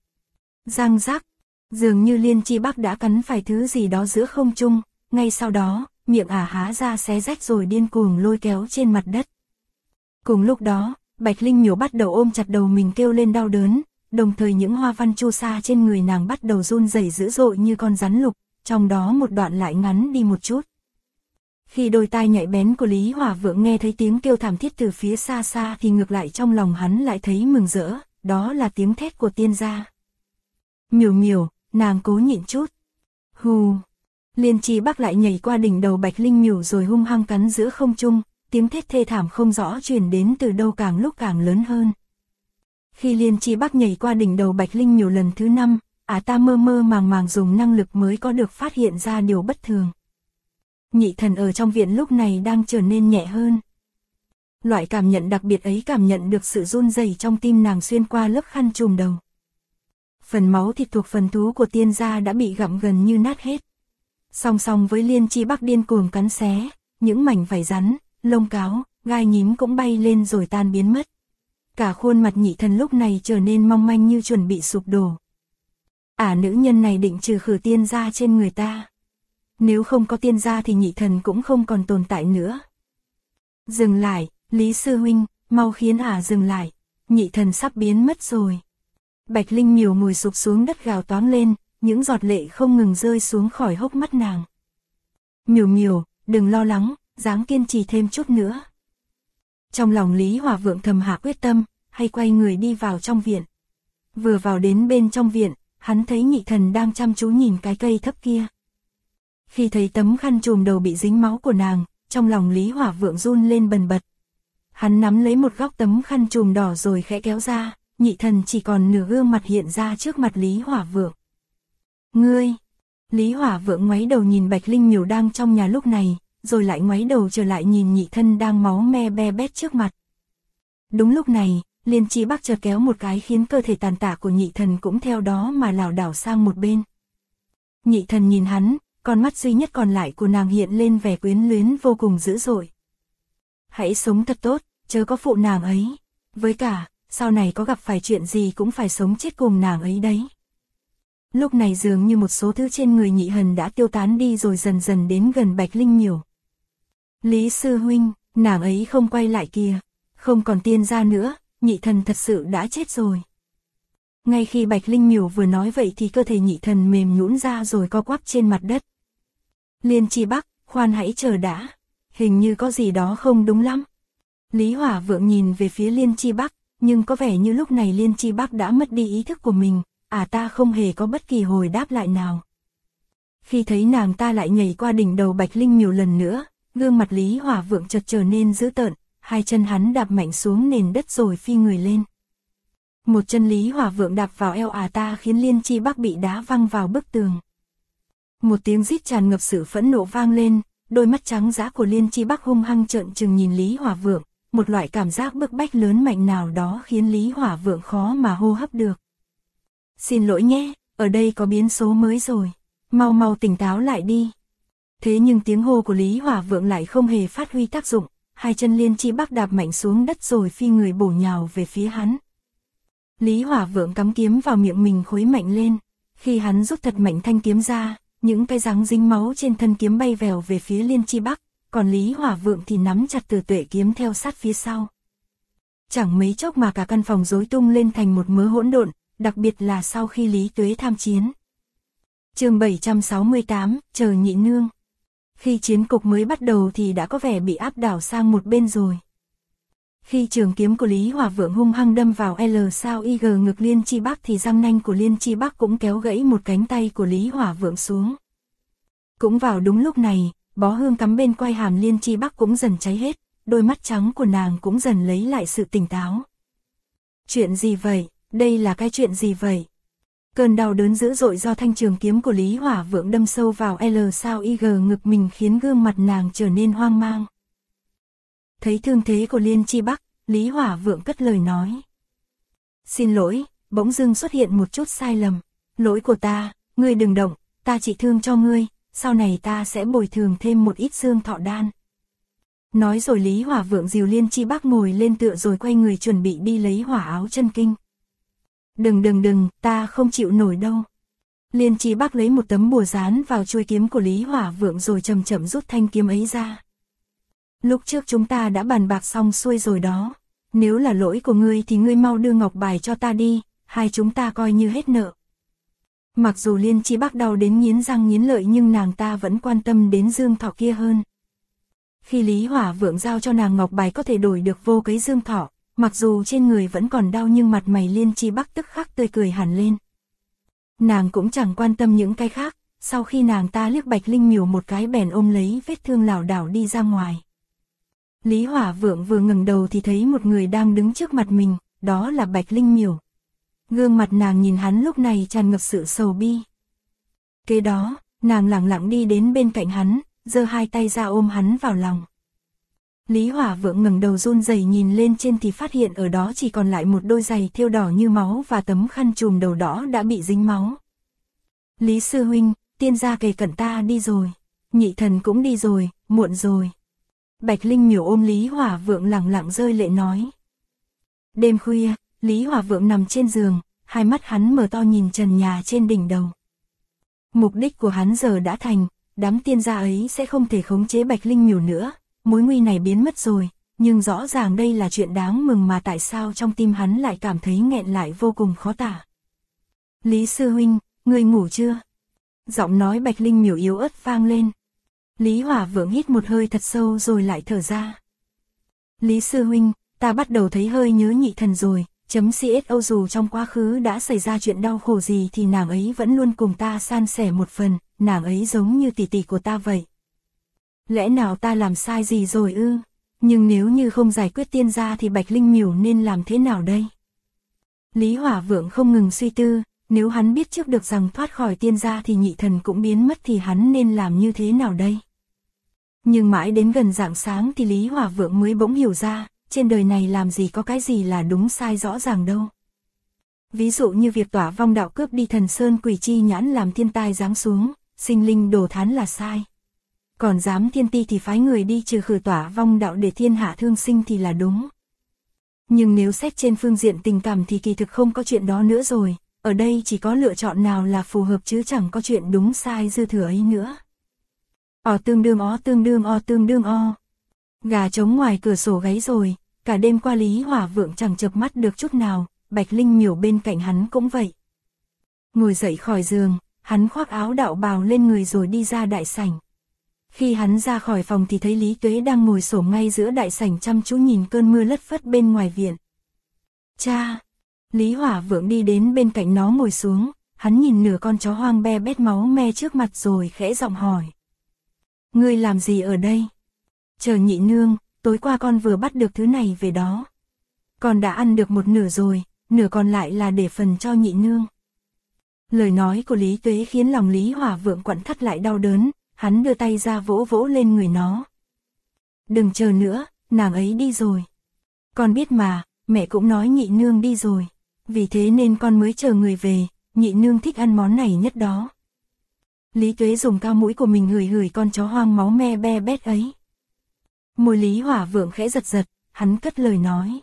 Răng rắc, dường như Liên Chi Bắc đã cắn phải thứ gì đó giữa không trung, ngay sau đó, miệng há ra xé rách rồi điên cuồng lôi kéo trên mặt đất. Cùng lúc đó, Bạch Linh Miểu bắt đầu ôm chặt đầu mình kêu lên đau đớn, đồng thời những hoa văn chu sa trên người nàng bắt đầu run rẩy dữ dội như con rắn lục, trong đó một đoạn lại ngắn đi một chút. Khi đôi tai nhạy bén của Lý Hỏa Vượng nghe thấy tiếng kêu thảm thiết từ phía xa xa thì ngược lại trong lòng hắn lại thấy mừng rỡ, đó là tiếng thét của tiên gia. Miểu Miểu, nàng cố nhịn chút. Hù. Liên Chi Bắc lại nhảy qua đỉnh đầu Bạch Linh Miểu rồi hung hăng cắn giữa không trung, tiếng thét thê thảm không rõ truyền đến từ đâu càng lúc càng lớn hơn. Khi Liên Chi Bắc nhảy qua đỉnh đầu Bạch Linh Miểu lần thứ 5, ta mơ mơ màng màng dùng năng lực mới có được phát hiện ra điều bất thường. Nhị thần ở trong viện lúc này đang trở nên nhẹ hơn. Loại cảm nhận đặc biệt ấy cảm nhận được sự run rẩy trong tim nàng xuyên qua lớp khăn trùm đầu. Phần máu thịt thuộc phần thú của tiên gia đã bị gặm gần như nát hết. Song song với Liên Chi Bắc điên cuồng cắn xé, những mảnh vảy rắn, lông cáo, gai nhím cũng bay lên rồi tan biến mất. Cả khuôn mặt nhị thần lúc này trở nên mong manh như chuẩn bị sụp đổ. Nữ nhân này định trừ khử tiên gia trên người ta. Nếu không có tiên gia thì nhị thần cũng không còn tồn tại nữa. Dừng lại, Lý sư huynh, mau khiến dừng lại, nhị thần sắp biến mất rồi. Bạch Linh Miểu ngồi sụp xuống đất gào toáng lên, những giọt lệ không ngừng rơi xuống khỏi hốc mắt nàng. Miểu Miểu, đừng lo lắng, ráng kiên trì thêm chút nữa. Trong lòng Lý Hỏa Vượng thầm hạ quyết tâm, hay quay người đi vào trong viện. Vừa vào đến bên trong viện, hắn thấy nhị thần đang chăm chú nhìn cái cây thấp kia. Khi thấy tấm khăn trùm đầu bị dính máu của nàng, trong lòng Lý Hỏa Vượng run lên bần bật. Hắn nắm lấy một góc tấm khăn trùm đỏ rồi khẽ kéo ra, Nhị Thần chỉ còn nửa gương mặt hiện ra trước mặt Lý Hỏa Vượng. Ngươi! Lý Hỏa Vượng ngoáy đầu nhìn Bạch Linh Miểu đang trong nhà lúc này, rồi lại ngoáy đầu trở lại nhìn Nhị Thân đang máu me be bét trước mặt. Đúng lúc này, Liên Chi Bắc chợt kéo một cái khiến cơ thể tàn tạ của Nhị Thần cũng theo đó mà lảo đảo sang một bên. Nhị Thần nhìn hắn, con mắt duy nhất còn lại của nàng hiện lên vẻ quyến luyến vô cùng dữ dội. Hãy sống thật tốt, chớ có phụ nàng ấy. Với cả, sau này có gặp phải chuyện gì cũng phải sống chết cùng nàng ấy đấy. Lúc này dường như một số thứ trên người Nhị Hần đã tiêu tán đi rồi dần dần đến gần Bạch Linh Miểu. Lý sư huynh, nàng ấy không quay lại kìa, không còn tiên gia nữa, Nhị Thần thật sự đã chết rồi. Ngay khi Bạch Linh Miểu vừa nói vậy thì cơ thể Nhị Thần mềm nhũn ra rồi co quắp trên mặt đất. Liên Chi Bắc, khoan hãy chờ đã, hình như có gì đó không đúng lắm. Lý Hỏa Vượng nhìn về phía Liên Chi Bắc, nhưng có vẻ như lúc này Liên Chi Bắc đã mất đi ý thức của mình, ta không hề có bất kỳ hồi đáp lại nào. Khi thấy nàng ta lại nhảy qua đỉnh đầu Bạch Linh Miểu lần nữa, gương mặt Lý Hỏa Vượng chợt trở nên dữ tợn, hai chân hắn đạp mạnh xuống nền đất rồi phi người lên. Một chân Lý Hỏa Vượng đạp vào eo ta khiến Liên Chi Bắc bị đá văng vào bức tường. Một tiếng rít tràn ngập sự phẫn nộ vang lên, đôi mắt trắng dã của Liên Chi Bắc hung hăng trợn trừng nhìn Lý Hỏa Vượng, một loại cảm giác bức bách lớn mạnh nào đó khiến Lý Hỏa Vượng khó mà hô hấp được. Xin lỗi nhé, ở đây có biến số mới rồi, mau mau tỉnh táo lại đi. Thế nhưng tiếng hô của Lý Hỏa Vượng lại không hề phát huy tác dụng, hai chân Liên Chi Bắc đạp mạnh xuống đất rồi phi người bổ nhào về phía hắn. Lý Hỏa Vượng cắm kiếm vào miệng mình khuấy mạnh lên, khi hắn rút thật mạnh thanh kiếm ra, những cái răng dính máu trên thân kiếm bay vèo về phía Liên Chi Bắc, còn Lý Hỏa Vượng thì nắm chặt Tử Tuệ kiếm theo sát phía sau. Chẳng mấy chốc mà cả căn phòng rối tung lên thành một mớ hỗn độn, đặc biệt là sau khi Lý Tuế tham chiến. Chương 768, chờ nhị nương. Khi chiến cục mới bắt đầu thì đã có vẻ bị áp đảo sang một bên rồi. Khi trường kiếm của Lý Hỏa Vượng hung hăng đâm vào L sao IG ngực Liên Chi Bắc thì răng nanh của Liên Chi Bắc cũng kéo gãy một cánh tay của Lý Hỏa Vượng xuống. Cũng vào đúng lúc này, bó hương cắm bên quai hàm Liên Chi Bắc cũng dần cháy hết, đôi mắt trắng của nàng cũng dần lấy lại sự tỉnh táo. Chuyện gì vậy? Đây là cái chuyện gì vậy? Cơn đau đớn dữ dội do thanh trường kiếm của Lý Hỏa Vượng đâm sâu vào L sao IG ngực mình khiến gương mặt nàng trở nên hoang mang. Thấy thương thế của Liên Chi Bắc, Lý Hỏa Vượng cất lời nói. Xin lỗi, bỗng dưng xuất hiện một chút sai lầm. Lỗi của ta, ngươi đừng động, ta chỉ thương cho ngươi, sau này ta sẽ bồi thường thêm một ít dương thọ đan. Nói rồi Lý Hỏa Vượng dìu Liên Chi Bắc ngồi lên tựa rồi quay người chuẩn bị đi lấy hỏa áo chân kinh. Đừng, ta không chịu nổi đâu. Liên Chi Bắc lấy một tấm bùa dán vào chuôi kiếm của Lý Hỏa Vượng rồi chậm chậm rút thanh kiếm ấy ra. Lúc trước chúng ta đã bàn bạc xong xuôi rồi đó. Nếu là lỗi của ngươi thì ngươi mau đưa ngọc bài cho ta đi, hai chúng ta coi như hết nợ. Mặc dù Liên Chi Bắc đau đến nghiến răng nghiến lợi nhưng nàng ta vẫn quan tâm đến dương thọ kia hơn. Khi Lý Hỏa Vượng giao cho nàng ngọc bài có thể đổi được vô cấy dương thọ, mặc dù trên người vẫn còn đau nhưng mặt mày Liên Chi Bắc tức khắc tươi cười hẳn lên. Nàng cũng chẳng quan tâm những cái khác, sau khi nàng ta liếc Bạch Linh Miểu một cái bèn ôm lấy vết thương lảo đảo đi ra ngoài. Lý Hỏa Vượng vừa ngẩng đầu thì thấy một người đang đứng trước mặt mình, đó là Bạch Linh Miểu. Gương mặt nàng nhìn hắn lúc này tràn ngập sự sầu bi. Kế đó, nàng lẳng lặng đi đến bên cạnh hắn, giơ hai tay ra ôm hắn vào lòng. Lý Hỏa Vượng ngẩng đầu run rẩy nhìn lên trên thì phát hiện ở đó chỉ còn lại một đôi giày thêu đỏ như máu và tấm khăn trùm đầu đỏ đã bị dính máu. Lý sư huynh, tiên gia kề cận ta đi rồi, nhị thần cũng đi rồi, muộn rồi. Bạch Linh Miểu ôm Lý Hỏa Vượng lẳng lặng rơi lệ nói. Đêm khuya, Lý Hỏa Vượng nằm trên giường, hai mắt hắn mở to nhìn trần nhà trên đỉnh đầu. Mục đích của hắn giờ đã thành, đám tiên gia ấy sẽ không thể khống chế Bạch Linh Miểu nữa, mối nguy này biến mất rồi, nhưng rõ ràng đây là chuyện đáng mừng mà tại sao trong tim hắn lại cảm thấy nghẹn lại vô cùng khó tả. Lý sư huynh, ngươi ngủ chưa? Giọng nói Bạch Linh Miểu yếu ớt vang lên. Lý Hỏa Vượng hít một hơi thật sâu rồi lại thở ra. Lý sư huynh, ta bắt đầu thấy hơi nhớ nhị thần rồi, CSO dù trong quá khứ đã xảy ra chuyện đau khổ gì thì nàng ấy vẫn luôn cùng ta san sẻ một phần, nàng ấy giống như tỷ tỷ của ta vậy. Lẽ nào ta làm sai gì rồi ư? Nhưng nếu như không giải quyết tiên gia thì Bạch Linh Miểu nên làm thế nào đây? Lý Hỏa Vượng không ngừng suy tư, nếu hắn biết trước được rằng thoát khỏi tiên gia thì nhị thần cũng biến mất thì hắn nên làm như thế nào đây? Nhưng mãi đến gần rạng sáng thì Lý Hỏa Vượng mới bỗng hiểu ra, trên đời này làm gì có cái gì là đúng sai rõ ràng đâu. Ví dụ như việc Tỏa Vong đạo cướp đi Thần Sơn Quỷ Chi Nhãn làm thiên tai giáng xuống, sinh linh đồ thán là sai. Còn dám thiên ti thì phái người đi trừ khử Tỏa Vong đạo để thiên hạ thương sinh thì là đúng. Nhưng nếu xét trên phương diện tình cảm thì kỳ thực không có chuyện đó nữa rồi, ở đây chỉ có lựa chọn nào là phù hợp chứ chẳng có chuyện đúng sai dư thừa ấy nữa. O tương đương o tương đương o tương đương o. Gà trống ngoài cửa sổ gáy rồi, cả đêm qua Lý Hỏa Vượng chẳng chợp mắt được chút nào, Bạch Linh Miểu bên cạnh hắn cũng vậy. Ngồi dậy khỏi giường, hắn khoác áo đạo bào lên người rồi đi ra đại sảnh. Khi hắn ra khỏi phòng thì thấy Lý Tuế đang ngồi xổm ngay giữa đại sảnh chăm chú nhìn cơn mưa lất phất bên ngoài viện. Cha! Lý Hỏa Vượng đi đến bên cạnh nó ngồi xuống, hắn nhìn nửa con chó hoang be bét máu me trước mặt rồi khẽ giọng hỏi. Ngươi làm gì ở đây? Chờ nhị nương, tối qua con vừa bắt được thứ này về đó. Con đã ăn được một nửa rồi, nửa còn lại là để phần cho nhị nương. Lời nói của Lý Tuế khiến lòng Lý Hỏa Vượng quặn thắt lại đau đớn, hắn đưa tay ra vỗ vỗ lên người nó. Đừng chờ nữa, nàng ấy đi rồi. Con biết mà, mẹ cũng nói nhị nương đi rồi. Vì thế nên con mới chờ người về, nhị nương thích ăn món này nhất đó. Lý Tuế dùng cao mũi của mình hửi hửi con chó hoang máu me be bét ấy. Môi Lý Hỏa Vượng khẽ giật giật, hắn cất lời nói.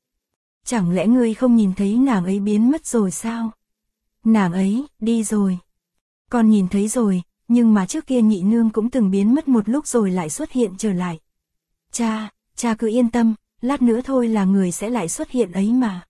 Chẳng lẽ ngươi không nhìn thấy nàng ấy biến mất rồi sao? Nàng ấy, đi rồi. Con nhìn thấy rồi, nhưng mà trước kia nhị nương cũng từng biến mất một lúc rồi lại xuất hiện trở lại. Cha cứ yên tâm, lát nữa thôi là người sẽ lại xuất hiện ấy mà.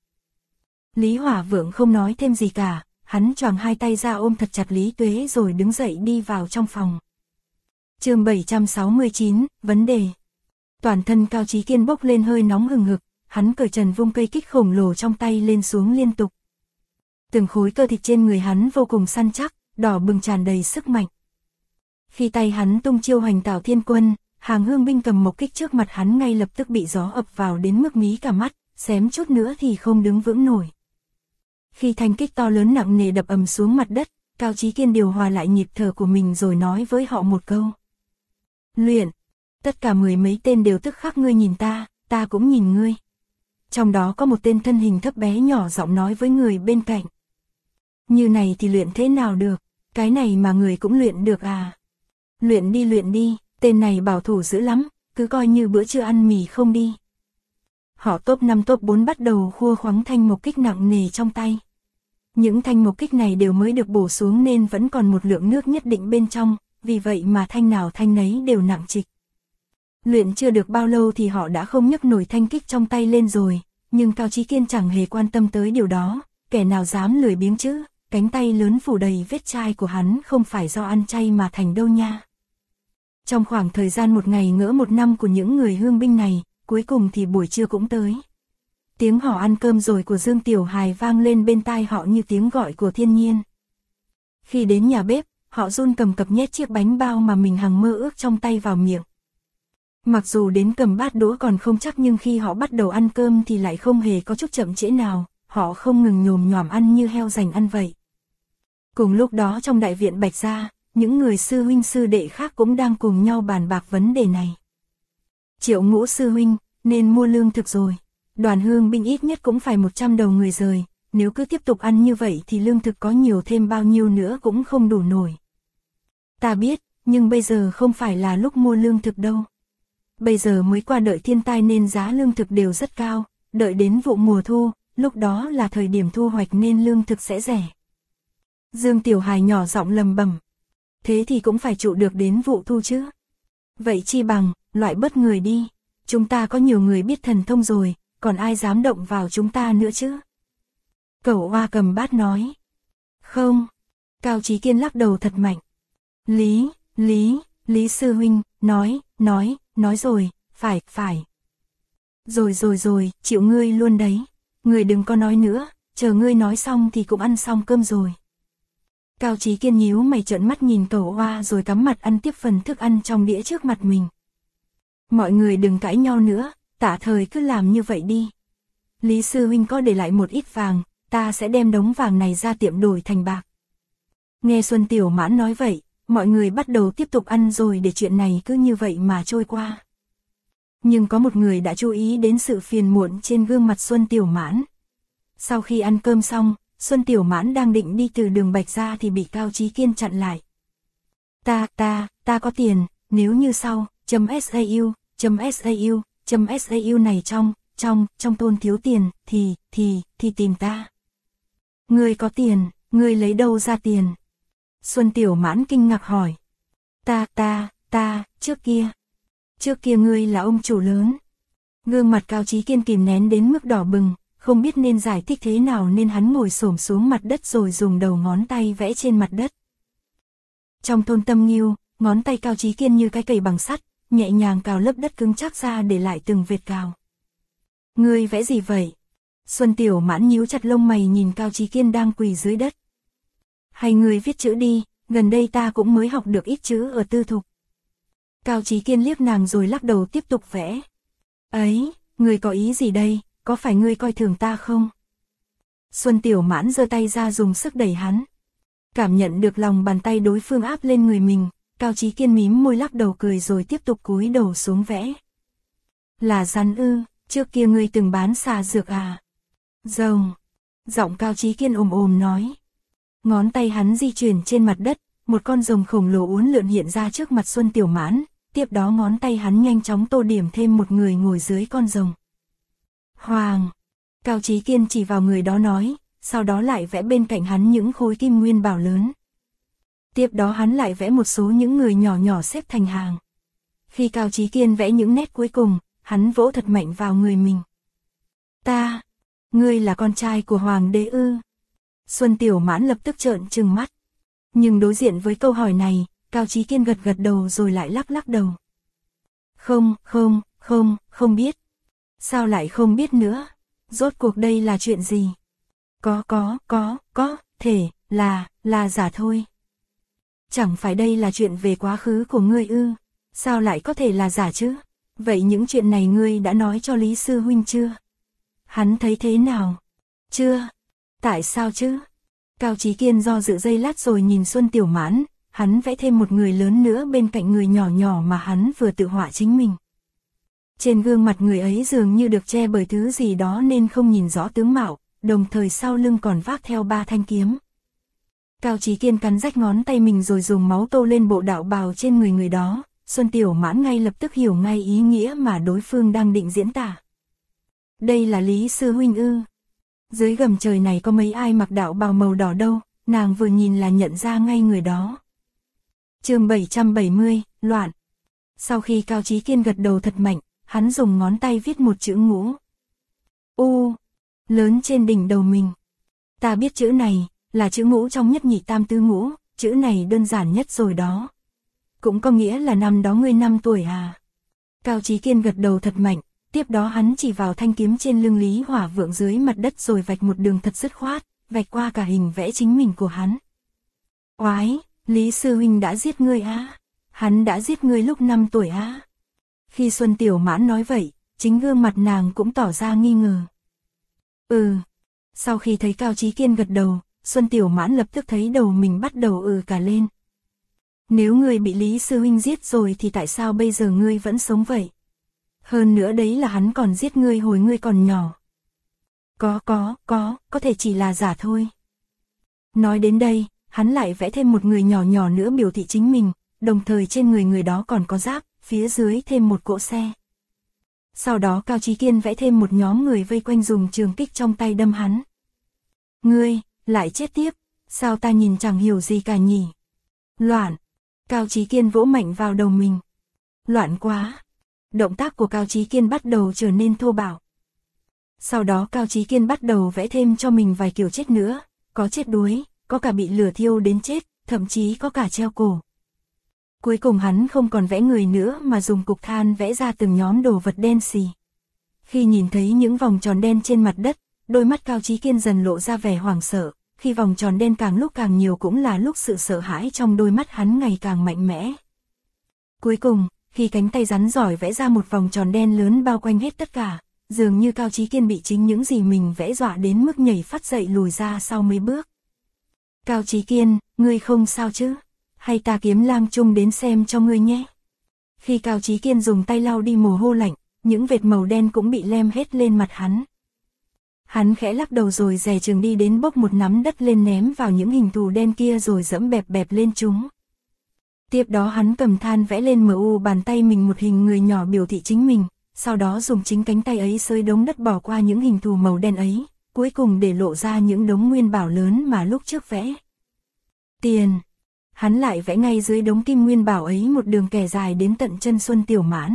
Lý Hỏa Vượng không nói thêm gì cả, hắn choàng hai tay ra ôm thật chặt Lý Tuế rồi đứng dậy đi vào trong phòng. Chương 769, vấn đề. Toàn thân Cao Chí Kiên bốc lên hơi nóng hừng hực, hắn cởi trần vung cây kích khổng lồ trong tay lên xuống liên tục. Từng khối cơ thịt trên người hắn vô cùng săn chắc, đỏ bừng tràn đầy sức mạnh. Khi tay hắn tung chiêu Hoành Tảo Thiên Quân, hàng hương binh cầm một kích trước mặt hắn ngay lập tức bị gió ập vào đến mức mí cả mắt, xém chút nữa thì không đứng vững nổi. Khi thanh kích to lớn nặng nề đập ầm xuống mặt đất, Cao Chí Kiên điều hòa lại nhịp thở của mình rồi nói với họ một câu. Luyện, tất cả mười mấy tên đều tức khắc ngươi nhìn ta cũng nhìn ngươi. Trong đó có một tên thân hình thấp bé nhỏ giọng nói với người bên cạnh. Như này thì luyện thế nào được, cái này mà người cũng luyện được à? Luyện đi, tên này bảo thủ dữ lắm, cứ coi như bữa trưa ăn mì không đi. Họ top 5 top 4 bắt đầu khua khoắng thanh mộc kích nặng nề trong tay. Những thanh mộc kích này đều mới được bổ xuống nên vẫn còn một lượng nước nhất định bên trong, vì vậy mà thanh nào thanh nấy đều nặng trịch. Luyện chưa được bao lâu thì họ đã không nhấc nổi thanh kích trong tay lên rồi, nhưng Cao Chí Kiên chẳng hề quan tâm tới điều đó, kẻ nào dám lười biếng chứ, cánh tay lớn phủ đầy vết chai của hắn không phải do ăn chay mà thành đâu nha. Trong khoảng thời gian một ngày ngỡ một năm của những người hương binh này, cuối cùng thì buổi trưa cũng tới. Tiếng hò ăn cơm rồi của Dương Tiểu Hài vang lên bên tai họ như tiếng gọi của thiên nhiên. Khi đến nhà bếp, họ run cầm cập nhét chiếc bánh bao mà mình hằng mơ ước trong tay vào miệng. Mặc dù đến cầm bát đũa còn không chắc nhưng khi họ bắt đầu ăn cơm thì lại không hề có chút chậm trễ nào, họ không ngừng nhồm nhòm ăn như heo rành ăn vậy. Cùng lúc đó trong đại viện Bạch Gia, những người sư huynh sư đệ khác cũng đang cùng nhau bàn bạc vấn đề này. Triệu Ngũ sư huynh, nên mua lương thực rồi. Đoàn hương binh ít nhất cũng phải 100 đầu người rời, nếu cứ tiếp tục ăn như vậy thì lương thực có nhiều thêm bao nhiêu nữa cũng không đủ nổi. Ta biết, nhưng bây giờ không phải là lúc mua lương thực đâu. Bây giờ mới qua đợi thiên tai nên giá lương thực đều rất cao, đợi đến vụ mùa thu, lúc đó là thời điểm thu hoạch nên lương thực sẽ rẻ. Dương Tiểu Hài nhỏ giọng lầm bầm. Thế thì cũng phải trụ được đến vụ thu chứ. Vậy chi bằng, loại bớt người đi. Chúng ta có nhiều người biết thần thông rồi, còn ai dám động vào chúng ta nữa chứ? Cẩu Oa cầm bát nói. Không. Cao Chí Kiên lắc đầu thật mạnh. Lý sư huynh, nói rồi, phải. Rồi, chịu ngươi luôn đấy. Ngươi đừng có nói nữa, chờ ngươi nói xong thì cũng ăn xong cơm rồi. Cao Chí Kiên nhíu mày trợn mắt nhìn Cầu Hoa rồi cắm mặt ăn tiếp phần thức ăn trong đĩa trước mặt mình. Mọi người đừng cãi nhau nữa, tả thời cứ làm như vậy đi. Lý sư huynh có để lại một ít vàng, ta sẽ đem đống vàng này ra tiệm đổi thành bạc. Nghe Xuân Tiểu Mãn nói vậy, mọi người bắt đầu tiếp tục ăn rồi để chuyện này cứ như vậy mà trôi qua. Nhưng có một người đã chú ý đến sự phiền muộn trên gương mặt Xuân Tiểu Mãn. Sau khi ăn cơm xong, Xuân Tiểu Mãn đang định đi từ đường Bạch ra thì bị Cao Chí Kiên chặn lại. Ta có tiền, nếu như sau, .sau này trong Tôn thiếu tiền, thì tìm ta. Ngươi có tiền, ngươi lấy đâu ra tiền? Xuân Tiểu Mãn kinh ngạc hỏi. Trước kia ngươi là ông chủ lớn. Gương mặt Cao Chí Kiên kìm nén đến mức đỏ bừng, không biết nên giải thích thế nào nên hắn ngồi xổm xuống mặt đất rồi dùng đầu ngón tay vẽ trên mặt đất. Trong thôn Tâm Ngưu, ngón tay Cao Chí Kiên như cái cày bằng sắt, nhẹ nhàng cào lớp đất cứng chắc ra để lại từng vệt cào. Ngươi vẽ gì vậy? Xuân Tiểu Mãn nhíu chặt lông mày nhìn Cao Chí Kiên đang quỳ dưới đất. Hay ngươi viết chữ đi, gần đây ta cũng mới học được ít chữ ở tư thục. Cao Chí Kiên liếc nàng rồi lắc đầu tiếp tục vẽ. Ấy, ngươi có ý gì đây, có phải ngươi coi thường ta không? Xuân Tiểu Mãn giơ tay ra dùng sức đẩy hắn. Cảm nhận được lòng bàn tay đối phương áp lên người mình, Cao Chí Kiên mím môi lắc đầu cười rồi tiếp tục cúi đầu xuống vẽ. Là rắn ư, trước kia ngươi từng bán xà dược à? Rồng. Giọng Cao Chí Kiên ồm nói. Ngón tay hắn di chuyển trên mặt đất, một con rồng khổng lồ uốn lượn hiện ra trước mặt Xuân Tiểu Mãn, tiếp đó ngón tay hắn nhanh chóng tô điểm thêm một người ngồi dưới con rồng. Hoàng. Cao Chí Kiên chỉ vào người đó nói, sau đó lại vẽ bên cạnh hắn những khối kim nguyên bảo lớn. Tiếp đó hắn lại vẽ một số những người nhỏ nhỏ xếp thành hàng. Khi Cao Chí Kiên vẽ những nét cuối cùng, hắn vỗ thật mạnh vào người mình. Ngươi là con trai của Hoàng đế ư? Xuân Tiểu Mãn lập tức trợn trừng mắt. Nhưng đối diện với câu hỏi này, Cao Chí Kiên gật đầu rồi lại lắc đầu. Không biết. Sao lại không biết nữa? Rốt cuộc đây là chuyện gì? Có thể là giả thôi. Chẳng phải đây là chuyện về quá khứ của ngươi ư? Sao lại có thể là giả chứ? Vậy những chuyện này ngươi đã nói cho Lý sư huynh chưa? Hắn thấy thế nào? Chưa. Tại sao chứ? Cao Chí Kiên do dự giây lát rồi nhìn Xuân Tiểu Mãn, hắn vẽ thêm một người lớn nữa bên cạnh người nhỏ nhỏ mà hắn vừa tự họa chính mình. Trên gương mặt người ấy dường như được che bởi thứ gì đó nên không nhìn rõ tướng mạo, đồng thời sau lưng còn vác theo 3 thanh kiếm. Cao Chí Kiên cắn rách ngón tay mình rồi dùng máu tô lên bộ đạo bào trên người đó, Xuân Tiểu Mãn ngay lập tức hiểu ngay ý nghĩa mà đối phương đang định diễn tả. Đây là Lý sư huynh ư? Dưới gầm trời này có mấy ai mặc đạo bào màu đỏ đâu, nàng vừa nhìn là nhận ra ngay người đó. Chương 770, loạn. Sau khi Cao Chí Kiên gật đầu thật mạnh, hắn dùng ngón tay viết một chữ ngũ. U, lớn trên đỉnh đầu mình. Ta biết chữ này, là chữ ngũ trong nhất nhị tam tứ ngũ, chữ này đơn giản nhất rồi đó. Cũng có nghĩa là năm đó ngươi 5 tuổi à? Cao Chí Kiên gật đầu thật mạnh, tiếp đó hắn chỉ vào thanh kiếm trên lưng Lý Hỏa Vượng dưới mặt đất rồi vạch một đường thật dứt khoát, vạch qua cả hình vẽ chính mình của hắn. Oái, Lý sư huynh đã giết ngươi á? Hắn đã giết ngươi lúc 5 tuổi á? Khi Xuân Tiểu Mãn nói vậy, chính gương mặt nàng cũng tỏ ra nghi ngờ. Sau khi thấy Cao Chí Kiên gật đầu, Xuân Tiểu Mãn lập tức thấy đầu mình bắt đầu cả lên. Nếu ngươi bị Lý sư huynh giết rồi thì tại sao bây giờ ngươi vẫn sống vậy? Hơn nữa đấy là hắn còn giết ngươi hồi ngươi còn nhỏ. Có thể chỉ là giả thôi. Nói đến đây, hắn lại vẽ thêm một người nhỏ nhỏ nữa biểu thị chính mình, đồng thời trên người đó còn có giáp, phía dưới thêm một cỗ xe. Sau đó Cao Chí Kiên vẽ thêm một nhóm người vây quanh dùng trường kích trong tay đâm hắn. Ngươi, lại chết tiếp, sao ta nhìn chẳng hiểu gì cả nhỉ? Loạn. Cao Chí Kiên vỗ mạnh vào đầu mình. Loạn quá. Động tác của Cao Chí Kiên bắt đầu trở nên thô bạo. Sau đó Cao Chí Kiên bắt đầu vẽ thêm cho mình vài kiểu chết nữa, có chết đuối, có cả bị lửa thiêu đến chết, thậm chí có cả treo cổ. Cuối cùng hắn không còn vẽ người nữa mà dùng cục than vẽ ra từng nhóm đồ vật đen xì. Khi nhìn thấy những vòng tròn đen trên mặt đất, đôi mắt Cao Chí Kiên dần lộ ra vẻ hoảng sợ, khi vòng tròn đen càng lúc càng nhiều cũng là lúc sự sợ hãi trong đôi mắt hắn ngày càng mạnh mẽ. Cuối cùng, khi cánh tay rắn giỏi vẽ ra một vòng tròn đen lớn bao quanh hết tất cả, dường như Cao Chí Kiên bị chính những gì mình vẽ dọa đến mức nhảy phắt dậy lùi ra sau mấy bước. Cao Chí Kiên, ngươi không sao chứ? Hay ta kiếm lang trung đến xem cho ngươi nhé? Khi Cao Chí Kiên dùng tay lau đi mồ hôi lạnh, những vệt màu đen cũng bị lem hết lên mặt hắn. Hắn khẽ lắc đầu rồi dè chừng đi đến bốc một nắm đất lên ném vào những hình thù đen kia rồi dẫm bẹp bẹp lên chúng. Tiếp đó hắn cầm than vẽ lên mu bàn tay mình một hình người nhỏ biểu thị chính mình, sau đó dùng chính cánh tay ấy xới đống đất bỏ qua những hình thù màu đen ấy, cuối cùng để lộ ra những đống nguyên bảo lớn mà lúc trước vẽ. Tiền. Hắn lại vẽ ngay dưới đống kim nguyên bảo ấy một đường kẻ dài đến tận chân Xuân Tiểu Mãn.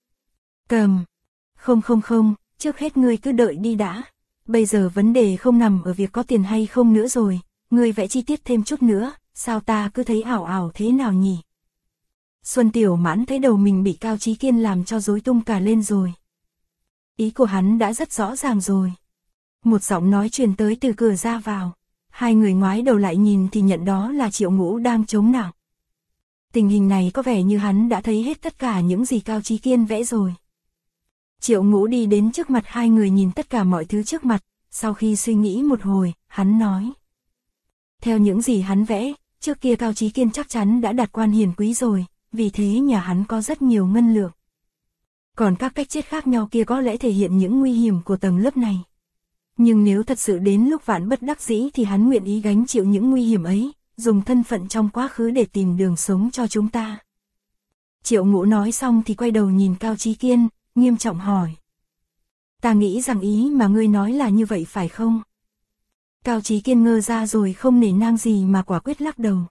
Cầm. Không, trước hết ngươi cứ đợi đi đã. Bây giờ vấn đề không nằm ở việc có tiền hay không nữa rồi, ngươi vẽ chi tiết thêm chút nữa, sao ta cứ thấy ảo ảo thế nào nhỉ? Xuân Tiểu Mãn thấy đầu mình bị Cao Chí Kiên làm cho rối tung cả lên rồi. Ý của hắn đã rất rõ ràng rồi. Một giọng nói truyền tới từ cửa ra vào. Hai người ngoái đầu lại nhìn thì nhận đó là Triệu Ngũ đang chống nảng. Tình hình này có vẻ như hắn đã thấy hết tất cả những gì Cao Chí Kiên vẽ rồi. Triệu Ngũ đi đến trước mặt hai người nhìn tất cả mọi thứ trước mặt, sau khi suy nghĩ một hồi, hắn nói. Theo những gì hắn vẽ, trước kia Cao Chí Kiên chắc chắn đã đạt quan hiền quý rồi, vì thế nhà hắn có rất nhiều ngân lượng. Còn các cách chết khác nhau kia có lẽ thể hiện những nguy hiểm của tầng lớp này. Nhưng nếu thật sự đến lúc vạn bất đắc dĩ thì hắn nguyện ý gánh chịu những nguy hiểm ấy, dùng thân phận trong quá khứ để tìm đường sống cho chúng ta. Triệu Ngũ nói xong thì quay đầu nhìn Cao Chí Kiên, nghiêm trọng hỏi. Ta nghĩ rằng ý mà ngươi nói là như vậy phải không? Cao Chí Kiên ngơ ra rồi không nể nang gì mà quả quyết lắc đầu.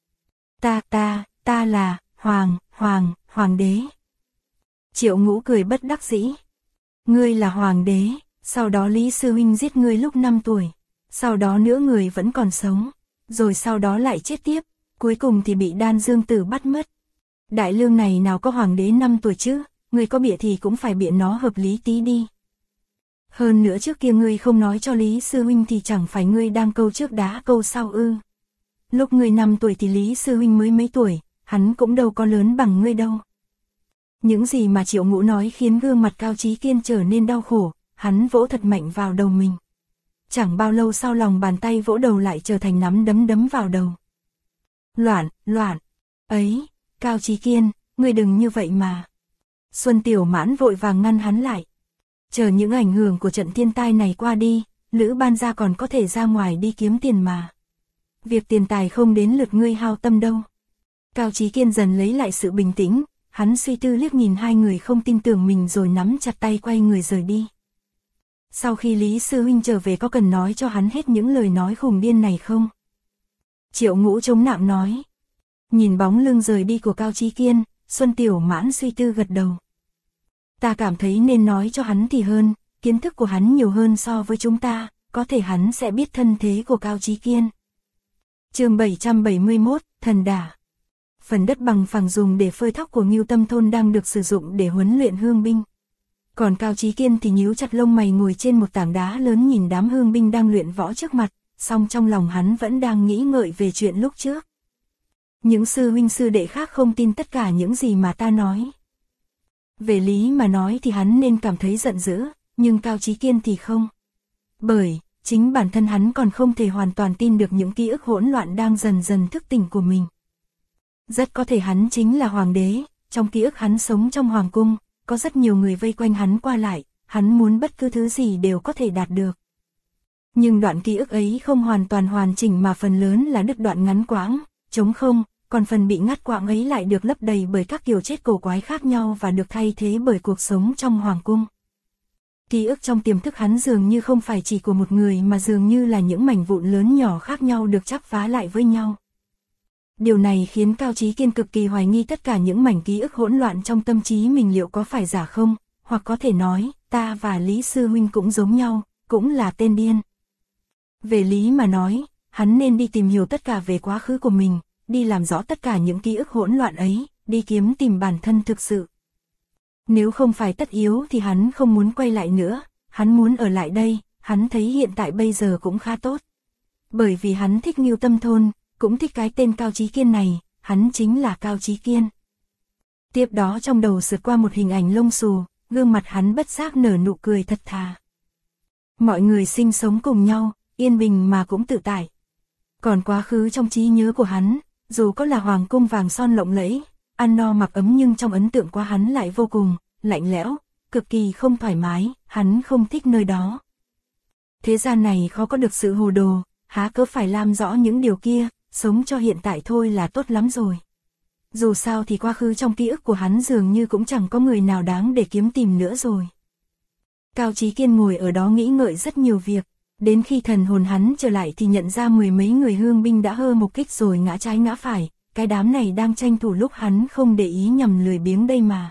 Ta là, hoàng đế. Triệu Ngũ cười bất đắc dĩ. Ngươi là hoàng đế, sau đó Lý Sư Huynh giết ngươi lúc 5 tuổi, sau đó nữa người vẫn còn sống, rồi sau đó lại chết tiếp, cuối cùng thì bị Đan Dương Tử bắt mất. Đại lương này nào có hoàng đế 5 tuổi chứ, ngươi có bịa thì cũng phải bịa nó hợp lý tí đi. Hơn nữa trước kia ngươi không nói cho Lý Sư Huynh thì chẳng phải ngươi đang câu trước đá câu sau ư. Lúc ngươi 5 tuổi thì Lý Sư Huynh mới mấy tuổi, hắn cũng đâu có lớn bằng ngươi đâu. Những gì mà Triệu Ngũ nói khiến gương mặt Cao Chí Kiên trở nên đau khổ, hắn vỗ thật mạnh vào đầu mình. Chẳng bao lâu sau lòng bàn tay vỗ đầu lại trở thành nắm đấm vào đầu. Loạn, ấy, Cao Chí Kiên, ngươi đừng như vậy mà. Xuân Tiểu Mãn vội vàng ngăn hắn lại. Chờ những ảnh hưởng của trận thiên tai này qua đi, Lữ Ban Gia còn có thể ra ngoài đi kiếm tiền mà. Việc tiền tài không đến lượt ngươi hao tâm đâu. Cao Chí Kiên dần lấy lại sự bình tĩnh, hắn suy tư liếc nhìn hai người không tin tưởng mình rồi nắm chặt tay quay người rời đi. Sau khi Lý Sư Huynh trở về có cần nói cho hắn hết những lời nói khùng điên này không? Triệu Ngũ chống nạm nói. Nhìn bóng lưng rời đi của Cao Chí Kiên, Xuân Tiểu Mãn suy tư gật đầu. Ta cảm thấy nên nói cho hắn thì hơn, kiến thức của hắn nhiều hơn so với chúng ta, có thể hắn sẽ biết thân thế của Cao Chí Kiên. Chương 771, Thần Đả. Phần đất bằng phẳng dùng để phơi thóc của Ngưu Tâm thôn đang được sử dụng để huấn luyện hương binh. Còn Cao Chí Kiên thì nhíu chặt lông mày ngồi trên một tảng đá lớn nhìn đám hương binh đang luyện võ trước mặt, song trong lòng hắn vẫn đang nghĩ ngợi về chuyện lúc trước. Những sư huynh sư đệ khác không tin tất cả những gì mà ta nói. Về lý mà nói thì hắn nên cảm thấy giận dữ, nhưng Cao Chí Kiên thì không. Bởi, chính bản thân hắn còn không thể hoàn toàn tin được những ký ức hỗn loạn đang dần dần thức tỉnh của mình. Rất có thể hắn chính là hoàng đế, trong ký ức hắn sống trong hoàng cung, có rất nhiều người vây quanh hắn qua lại, hắn muốn bất cứ thứ gì đều có thể đạt được. Nhưng đoạn ký ức ấy không hoàn toàn hoàn chỉnh mà phần lớn là đứt đoạn ngắn quãng, trống không, còn phần bị ngắt quãng ấy lại được lấp đầy bởi các kiểu chết cổ quái khác nhau và được thay thế bởi cuộc sống trong hoàng cung. Ký ức trong tiềm thức hắn dường như không phải chỉ của một người mà dường như là những mảnh vụn lớn nhỏ khác nhau được chắp vá lại với nhau. Điều này khiến Cao Chí Kiên cực kỳ hoài nghi tất cả những mảnh ký ức hỗn loạn trong tâm trí mình liệu có phải giả không, hoặc có thể nói, ta và Lý Sư Huynh cũng giống nhau, cũng là tên điên. Về lý mà nói, hắn nên đi tìm hiểu tất cả về quá khứ của mình, đi làm rõ tất cả những ký ức hỗn loạn ấy, đi kiếm tìm bản thân thực sự. Nếu không phải tất yếu thì hắn không muốn quay lại nữa, hắn muốn ở lại đây, hắn thấy hiện tại bây giờ cũng khá tốt. Bởi vì hắn thích Ngưu Tâm Thôn, cũng thích cái tên Cao Chí Kiên này, hắn chính là Cao Chí Kiên. Tiếp đó trong đầu sượt qua một hình ảnh lông xù, gương mặt hắn bất giác nở nụ cười thật thà. Mọi người sinh sống cùng nhau, yên bình mà cũng tự tại. Còn quá khứ trong trí nhớ của hắn, dù có là hoàng cung vàng son lộng lẫy, ăn no mặc ấm nhưng trong ấn tượng qua hắn lại vô cùng lạnh lẽo, cực kỳ không thoải mái, hắn không thích nơi đó. Thế gian này khó có được sự hồ đồ, há cớ phải làm rõ những điều kia, sống cho hiện tại thôi là tốt lắm rồi. Dù sao thì quá khứ trong ký ức của hắn dường như cũng chẳng có người nào đáng để kiếm tìm nữa rồi. Cao Chí Kiên ngồi ở đó nghĩ ngợi rất nhiều việc, đến khi thần hồn hắn trở lại thì nhận ra mười mấy người hương binh đã hơ một kích rồi ngã trái ngã phải, cái đám này đang tranh thủ lúc hắn không để ý nhằm lười biếng đây mà.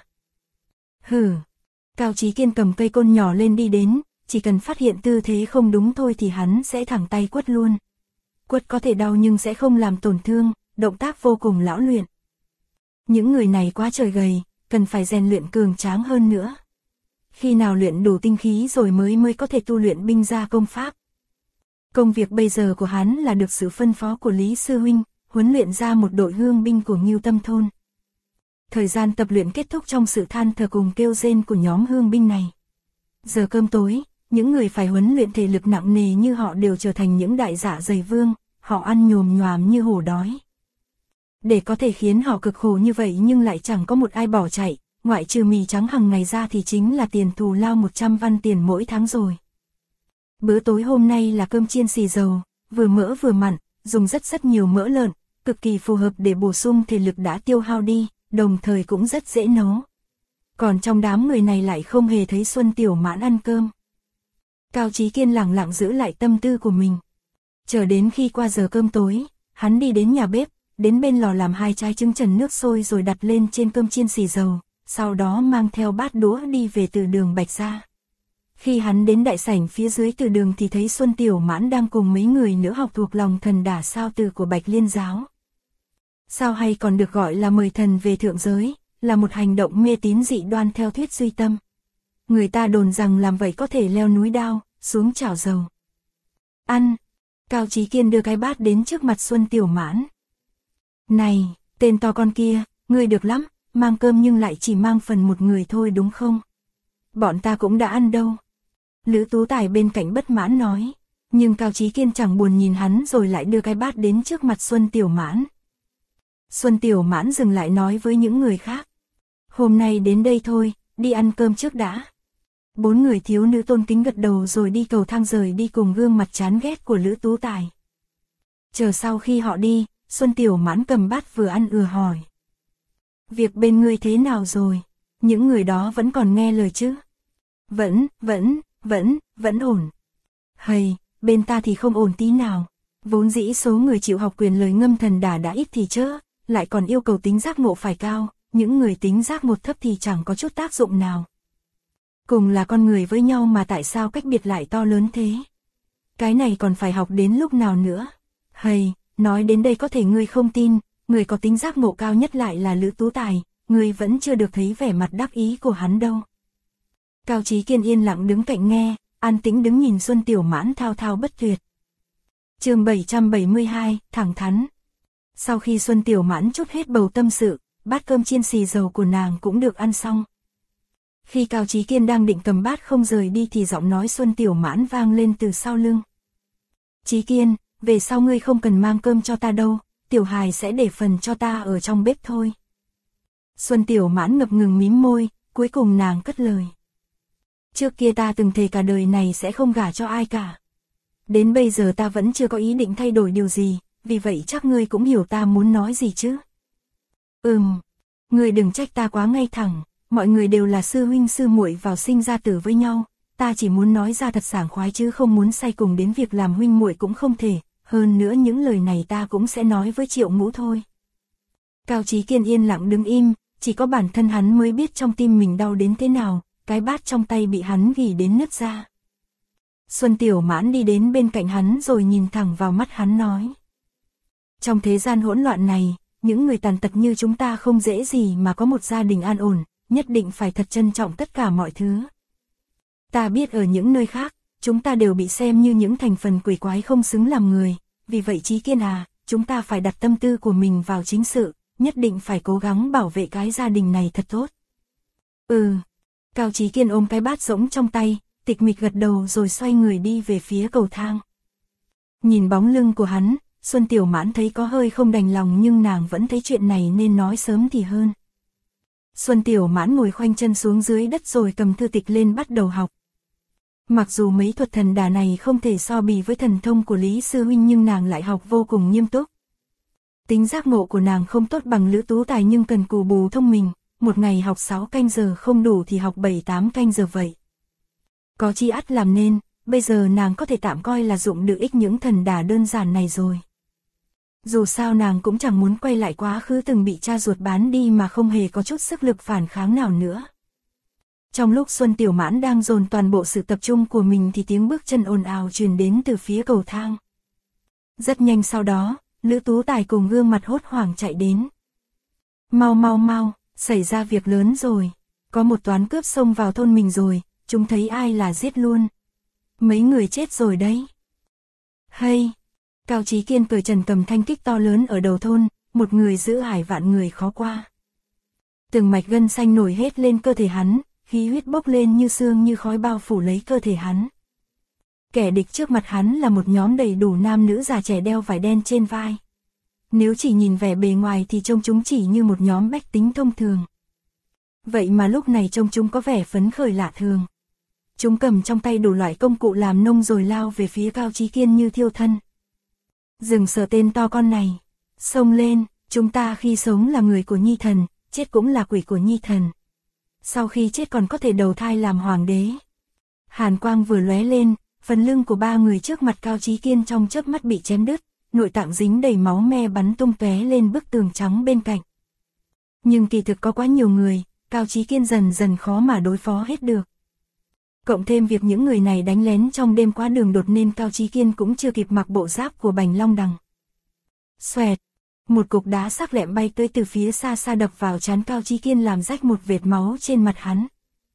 Hừ. Cao Chí Kiên cầm cây côn nhỏ lên đi đến, chỉ cần phát hiện tư thế không đúng thôi thì hắn sẽ thẳng tay quất luôn. Quất có thể đau nhưng sẽ không làm tổn thương, động tác vô cùng lão luyện. Những người này quá trời gầy, cần phải rèn luyện cường tráng hơn nữa. Khi nào luyện đủ tinh khí rồi mới có thể tu luyện binh gia công pháp. Công việc bây giờ của hắn là được sự phân phó của Lý Sư Huynh, huấn luyện ra một đội hương binh của Ngưu Tâm Thôn. Thời gian tập luyện kết thúc trong sự than thở cùng kêu rên của nhóm hương binh này. Giờ cơm tối, những người phải huấn luyện thể lực nặng nề như họ đều trở thành những đại dạ dày vương, họ ăn nhồm nhoàm như hổ đói. Để có thể khiến họ cực khổ như vậy nhưng lại chẳng có một ai bỏ chạy, ngoại trừ mì trắng hàng ngày ra thì chính là tiền thù lao 100 văn tiền mỗi tháng rồi. Bữa tối hôm nay là cơm chiên xì dầu, vừa mỡ vừa mặn, dùng rất nhiều mỡ lợn, cực kỳ phù hợp để bổ sung thể lực đã tiêu hao đi, đồng thời cũng rất dễ nấu. Còn trong đám người này lại không hề thấy Xuân Tiểu Mãn ăn cơm. Cao Chí Kiên lẳng lặng giữ lại tâm tư của mình. Chờ đến khi qua giờ cơm tối, hắn đi đến nhà bếp, đến bên lò làm 2 trái trứng trần nước sôi rồi đặt lên trên cơm chiên xì dầu, sau đó mang theo bát đũa đi về từ đường Bạch ra. Khi hắn đến đại sảnh phía dưới từ đường thì thấy Xuân Tiểu Mãn đang cùng mấy người nữa học thuộc lòng thần đả sao từ của Bạch Liên giáo. Sao hay còn được gọi là mời thần về thượng giới, là một hành động mê tín dị đoan theo thuyết duy tâm. Người ta đồn rằng làm vậy có thể leo núi đao, xuống chảo dầu. Ăn. Cao Chí Kiên đưa cái bát đến trước mặt Xuân Tiểu Mãn. Này, tên to con kia, ngươi được lắm, mang cơm nhưng lại chỉ mang phần một người thôi đúng không? Bọn ta cũng đã ăn đâu. Lữ Tú Tài bên cạnh bất mãn nói, nhưng Cao Chí Kiên chẳng buồn nhìn hắn rồi lại đưa cái bát đến trước mặt Xuân Tiểu Mãn. Xuân Tiểu Mãn dừng lại nói với những người khác. Hôm nay đến đây thôi, đi ăn cơm trước đã. 4 người thiếu nữ tôn kính gật đầu rồi đi cầu thang rời đi cùng gương mặt chán ghét của Lữ Tú Tài. Chờ sau khi họ đi, Xuân Tiểu Mãn cầm bát vừa ăn hỏi. Việc bên ngươi thế nào rồi? Những người đó vẫn còn nghe lời chứ? Vẫn ổn. Hầy, bên ta thì không ổn tí nào. Vốn dĩ số người chịu học quyền lời ngâm thần đả đã ít thì chớ, lại còn yêu cầu tính giác ngộ phải cao, những người tính giác ngộ thấp thì chẳng có chút tác dụng nào. Cùng là con người với nhau mà tại sao cách biệt lại to lớn thế? Cái này còn phải học đến lúc nào nữa? Hầy, nói đến đây có thể ngươi không tin, người có tính giác ngộ cao nhất lại là Lữ Tú Tài, ngươi vẫn chưa được thấy vẻ mặt đắc ý của hắn đâu. Cao Chí Kiên yên lặng đứng cạnh nghe, an tĩnh đứng nhìn Xuân Tiểu Mãn thao thao bất tuyệt. Chương 772, thẳng thắn. Sau khi Xuân Tiểu Mãn trút hết bầu tâm sự, bát cơm chiên xì dầu của nàng cũng được ăn xong. Khi Cao Chí Kiên đang định cầm bát không rời đi thì giọng nói Xuân Tiểu Mãn vang lên từ sau lưng. Chí Kiên, về sau ngươi không cần mang cơm cho ta đâu, Tiểu Hài sẽ để phần cho ta ở trong bếp thôi. Xuân Tiểu Mãn ngập ngừng mím môi, cuối cùng nàng cất lời. Trước kia ta từng thề cả đời này sẽ không gả cho ai cả. Đến bây giờ ta vẫn chưa có ý định thay đổi điều gì, vì vậy chắc ngươi cũng hiểu ta muốn nói gì chứ. Ngươi đừng trách ta quá ngay thẳng, mọi người đều là sư huynh sư muội vào sinh ra tử với nhau, ta chỉ muốn nói ra thật sảng khoái chứ không muốn say cùng đến việc làm huynh muội cũng không thể, hơn nữa những lời này ta cũng sẽ nói với Triệu Ngũ thôi. Cao Chí Kiên yên lặng đứng im, chỉ có bản thân hắn mới biết trong tim mình đau đến thế nào, cái bát trong tay bị hắn gỉ đến nứt ra. Xuân Tiểu Mãn đi đến bên cạnh hắn rồi nhìn thẳng vào mắt hắn nói. Trong thế gian hỗn loạn này, những người tàn tật như chúng ta không dễ gì mà có một gia đình an ổn, nhất định phải thật trân trọng tất cả mọi thứ. Ta biết ở những nơi khác, chúng ta đều bị xem như những thành phần quỷ quái không xứng làm người, vì vậy Chí Kiên à, chúng ta phải đặt tâm tư của mình vào chính sự, nhất định phải cố gắng bảo vệ cái gia đình này thật tốt. Cao Chí Kiên ôm cái bát rỗng trong tay, tịch mịch gật đầu rồi xoay người đi về phía cầu thang. Nhìn bóng lưng của hắn, Xuân Tiểu Mãn thấy có hơi không đành lòng nhưng nàng vẫn thấy chuyện này nên nói sớm thì hơn. Xuân Tiểu Mãn ngồi khoanh chân xuống dưới đất rồi cầm thư tịch lên bắt đầu học. Mặc dù mấy thuật thần đà này không thể so bì với thần thông của Lý Sư Huynh nhưng nàng lại học vô cùng nghiêm túc. Tính giác ngộ của nàng không tốt bằng Lữ Tú Tài nhưng cần cù bù thông minh, một ngày học 6 canh giờ không đủ thì học 7-8 canh giờ vậy. Có chi ắt làm nên, bây giờ nàng có thể tạm coi là dụng được ích những thần đà đơn giản này rồi. Dù sao nàng cũng chẳng muốn quay lại quá khứ từng bị cha ruột bán đi mà không hề có chút sức lực phản kháng nào nữa. Trong lúc Xuân Tiểu Mãn đang dồn toàn bộ sự tập trung của mình thì tiếng bước chân ồn ào truyền đến từ phía cầu thang. Rất nhanh sau đó, Lữ Tú Tài cùng gương mặt hốt hoảng chạy đến. Mau, xảy ra việc lớn rồi, có một toán cướp xông vào thôn mình rồi, chúng thấy ai là giết luôn. Mấy người chết rồi đấy. Hay! Cao Chí Kiên cởi trần cầm thanh kích to lớn ở đầu thôn, một người giữ ải vạn người khó qua. Từng mạch gân xanh nổi hết lên cơ thể hắn, khí huyết bốc lên như sương như khói bao phủ lấy cơ thể hắn. Kẻ địch trước mặt hắn là một nhóm đầy đủ nam nữ già trẻ đeo vải đen trên vai. Nếu chỉ nhìn vẻ bề ngoài thì trông chúng chỉ như một nhóm bách tính thông thường. Vậy mà lúc này trông chúng có vẻ phấn khởi lạ thường. Chúng cầm trong tay đủ loại công cụ làm nông rồi lao về phía Cao Chí Kiên như thiêu thân. Dừng sợ tên to con này. Xông lên, chúng ta khi sống là người của Nhi Thần, chết cũng là quỷ của Nhi Thần. Sau khi chết còn có thể đầu thai làm hoàng đế. Hàn quang vừa lóe lên, phần lưng của ba người trước mặt Cao Chí Kiên trong chớp mắt bị chém đứt, nội tạng dính đầy máu me bắn tung tóe lên bức tường trắng bên cạnh. Nhưng kỳ thực có quá nhiều người, Cao Chí Kiên dần dần khó mà đối phó hết được. Cộng thêm việc những người này đánh lén trong đêm quá đường đột nên Cao Chí Kiên cũng chưa kịp mặc bộ giáp của Bành Long Đằng. Xoẹt, một cục đá sắc lẹm bay tới từ phía xa xa đập vào trán Cao Chí Kiên làm rách một vệt máu trên mặt hắn.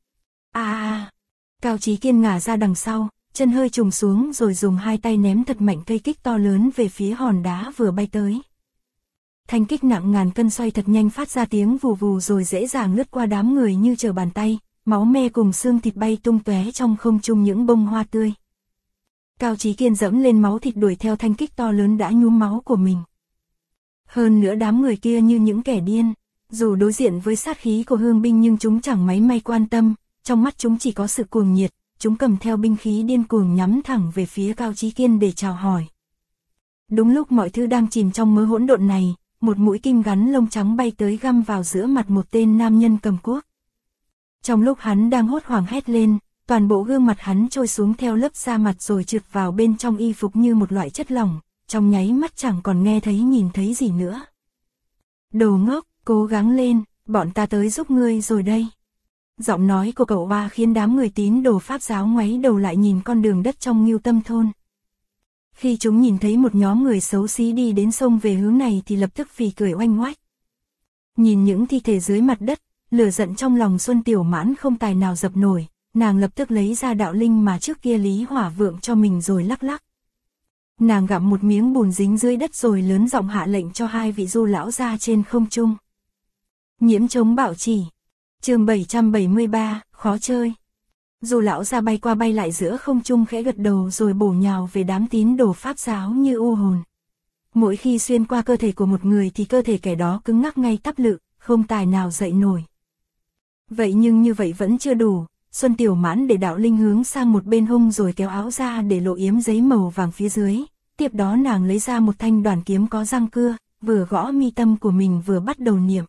Cao Chí Kiên ngả ra đằng sau, chân hơi trùng xuống rồi dùng hai tay ném thật mạnh cây kích to lớn về phía hòn đá vừa bay tới. Thanh kích nặng ngàn cân xoay thật nhanh phát ra tiếng vù vù rồi dễ dàng lướt qua đám người như trở bàn tay, máu me cùng xương thịt bay tung tóe trong không trung những bông hoa tươi. Cao Chí Kiên dẫm lên máu thịt đuổi theo thanh kích to lớn đã nhuốm máu của mình. Hơn nữa đám người kia như những kẻ điên, dù đối diện với sát khí của Hương binh nhưng chúng chẳng mấy may quan tâm, trong mắt chúng chỉ có sự cuồng nhiệt, chúng cầm theo binh khí điên cuồng nhắm thẳng về phía Cao Chí Kiên để chào hỏi. Đúng lúc mọi thứ đang chìm trong mớ hỗn độn này, một mũi kim gắn lông trắng bay tới găm vào giữa mặt một tên nam nhân cầm cuốc. Trong lúc hắn đang hốt hoảng hét lên, toàn bộ gương mặt hắn trôi xuống theo lớp da mặt rồi trượt vào bên trong y phục như một loại chất lỏng, trong nháy mắt chẳng còn nghe thấy nhìn thấy gì nữa. Đồ ngốc, cố gắng lên, bọn ta tới giúp ngươi rồi đây. Giọng nói của cậu Hoa khiến đám người tín đồ Pháp giáo ngoáy đầu lại nhìn con đường đất trong Ngưu Tâm thôn. Khi chúng nhìn thấy một nhóm người xấu xí đi đến sông về hướng này thì lập tức phì cười oanh oách. Nhìn những thi thể dưới mặt đất, lửa giận trong lòng Xuân Tiểu Mãn không tài nào dập nổi, nàng lập tức lấy ra đạo linh mà trước kia Lý Hỏa Vượng cho mình rồi lắc lắc. Nàng gặm một miếng bùn dính dưới đất rồi lớn giọng hạ lệnh cho hai vị du lão ra trên không trung. Nhiễm chống bảo chỉ. Chương 773, khó chơi. Du lão ra bay qua bay lại giữa không trung khẽ gật đầu rồi bổ nhào về đám tín đồ Pháp giáo như u hồn. Mỗi khi xuyên qua cơ thể của một người thì cơ thể kẻ đó cứng ngắc ngay tắp lự, không tài nào dậy nổi. Vậy nhưng như vậy vẫn chưa đủ, Xuân Tiểu Mãn để đạo linh hướng sang một bên hông rồi kéo áo ra để lộ yếm giấy màu vàng phía dưới, tiếp đó nàng lấy ra một thanh đoàn kiếm có răng cưa, vừa gõ mi tâm của mình vừa bắt đầu niệm.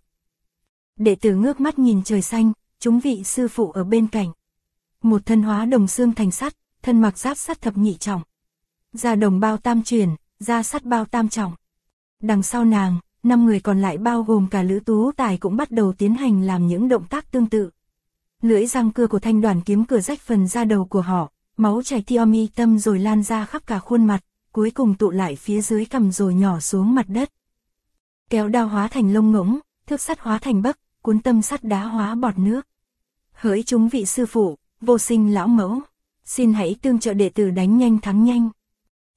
Đệ tử ngước mắt nhìn trời xanh, chúng vị sư phụ ở bên cạnh. Một thân hóa đồng xương thành sắt, thân mặc giáp sắt thập nhị trọng. Da đồng bao tam chuyển, da sắt bao tam trọng. Đằng sau nàng, 5 người còn lại bao gồm cả Lữ Tú Tài cũng bắt đầu tiến hành làm những động tác tương tự. Lưỡi răng cưa của thanh đoàn kiếm cưa rách phần da đầu của họ, máu chảy theo mi tâm rồi lan ra khắp cả khuôn mặt, cuối cùng tụ lại phía dưới cằm rồi nhỏ xuống mặt đất. Kéo đao hóa thành lông ngỗng, thước sắt hóa thành bấc, cuốn tâm sắt đá hóa bọt nước. Hỡi chúng vị sư phụ, vô sinh lão mẫu, xin hãy tương trợ đệ tử đánh nhanh thắng nhanh.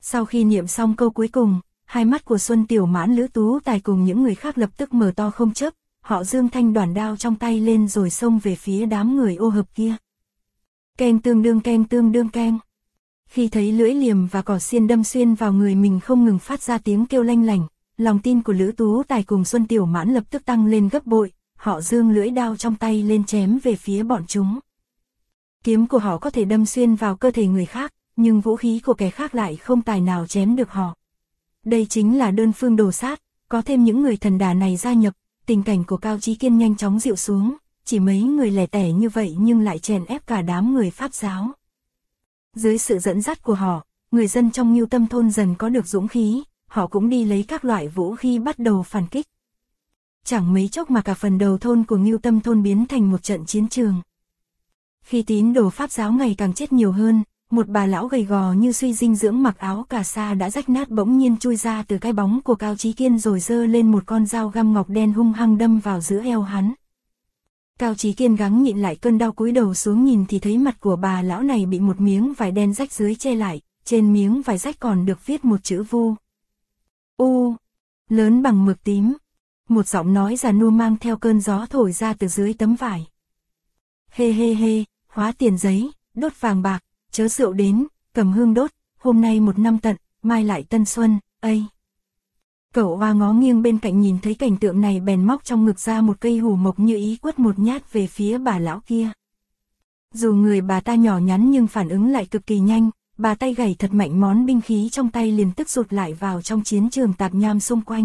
Sau khi niệm xong câu cuối cùng, hai mắt của Xuân Tiểu Mãn, Lữ Tú Tài cùng những người khác lập tức mở to không chớp, họ giương thanh đoàn đao trong tay lên rồi xông về phía đám người ô hợp kia. Keng tương đương keng. Khi thấy lưỡi liềm và cỏ xiên đâm xuyên vào người mình không ngừng phát ra tiếng kêu lanh lảnh, lòng tin của Lữ Tú Tài cùng Xuân Tiểu Mãn lập tức tăng lên gấp bội, họ giương lưỡi đao trong tay lên chém về phía bọn chúng. Kiếm của họ có thể đâm xuyên vào cơ thể người khác, nhưng vũ khí của kẻ khác lại không tài nào chém được họ. Đây chính là đơn phương đồ sát, có thêm những người thần đà này gia nhập, tình cảnh của Cao Chí Kiên nhanh chóng dịu xuống, chỉ mấy người lẻ tẻ như vậy nhưng lại chèn ép cả đám người Pháp giáo. Dưới sự dẫn dắt của họ, người dân trong Ngưu Tâm thôn dần có được dũng khí, họ cũng đi lấy các loại vũ khí bắt đầu phản kích. Chẳng mấy chốc mà cả phần đầu thôn của Ngưu Tâm thôn biến thành một trận chiến trường. Khi tín đồ Pháp giáo ngày càng chết nhiều hơn, một bà lão gầy gò như suy dinh dưỡng mặc áo cà sa đã rách nát bỗng nhiên chui ra từ cái bóng của Cao Chí Kiên rồi giơ lên một con dao găm ngọc đen hung hăng đâm vào giữa eo hắn. Cao Chí Kiên gắng nhịn lại cơn đau, cúi đầu xuống nhìn thì thấy mặt của bà lão này bị một miếng vải đen rách dưới che lại, trên miếng vải rách còn được viết một chữ vu. U, lớn bằng mực tím. Một giọng nói già nua mang theo cơn gió thổi ra từ dưới tấm vải. Hê, hóa tiền giấy, đốt vàng bạc, chớ rượu đến, cầm hương đốt, hôm nay một năm tận, mai lại tân xuân, ây. Cậu Hoa ngó nghiêng bên cạnh nhìn thấy cảnh tượng này bèn móc trong ngực ra một cây hủ mộc như ý quất một nhát về phía bà lão kia. Dù người bà ta nhỏ nhắn nhưng phản ứng lại cực kỳ nhanh, bà tay gảy thật mạnh, món binh khí trong tay liền tức rụt lại vào trong chiến trường tạp nham xung quanh.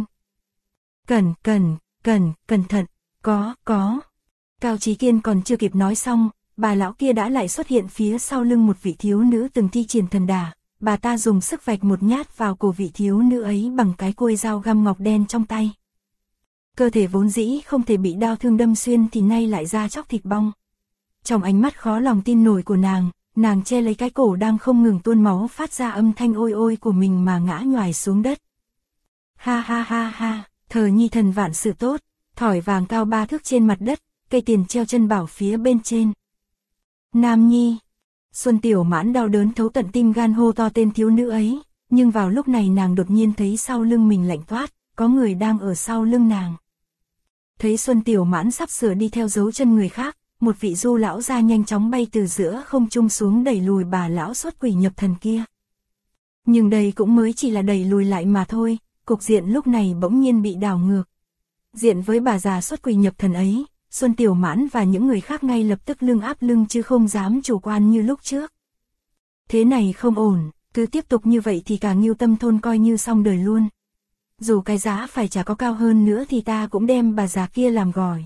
Cẩn thận, có. Cao Chí Kiên còn chưa kịp nói xong, bà lão kia đã lại xuất hiện phía sau lưng một vị thiếu nữ từng thi triển thần đà. Bà ta dùng sức vạch một nhát vào cổ vị thiếu nữ ấy bằng cái côi dao găm ngọc đen trong tay. Cơ thể vốn dĩ không thể bị đao thương đâm xuyên thì nay lại ra chóc thịt bong. Trong ánh mắt khó lòng tin nổi của nàng che lấy cái cổ đang không ngừng tuôn máu phát ra âm thanh ôi ôi của mình mà ngã nhoài xuống đất. Ha, thờ nhi thần vạn sự tốt, thỏi vàng cao 3 thước trên mặt đất, cây tiền treo chân bảo phía bên trên. Nam nhi. Xuân Tiểu Mãn đau đớn thấu tận tim gan hô to tên thiếu nữ ấy, nhưng vào lúc này nàng đột nhiên thấy sau lưng mình lạnh toát, có người đang ở sau lưng nàng. Thấy Xuân Tiểu Mãn sắp sửa đi theo dấu chân người khác, một vị du lão gia nhanh chóng bay từ giữa không trung xuống đẩy lùi bà lão xuất quỷ nhập thần kia. Nhưng đây cũng mới chỉ là đẩy lùi lại mà thôi, cục diện lúc này bỗng nhiên bị đảo ngược. Diện với bà già xuất quỷ nhập thần ấy, Xuân Tiểu Mãn và những người khác ngay lập tức lưng áp lưng chứ không dám chủ quan như lúc trước. Thế này không ổn, cứ tiếp tục như vậy thì cả Ngưu Tâm thôn coi như xong đời luôn. Dù cái giá phải trả có cao hơn nữa thì ta cũng đem bà già kia làm gỏi.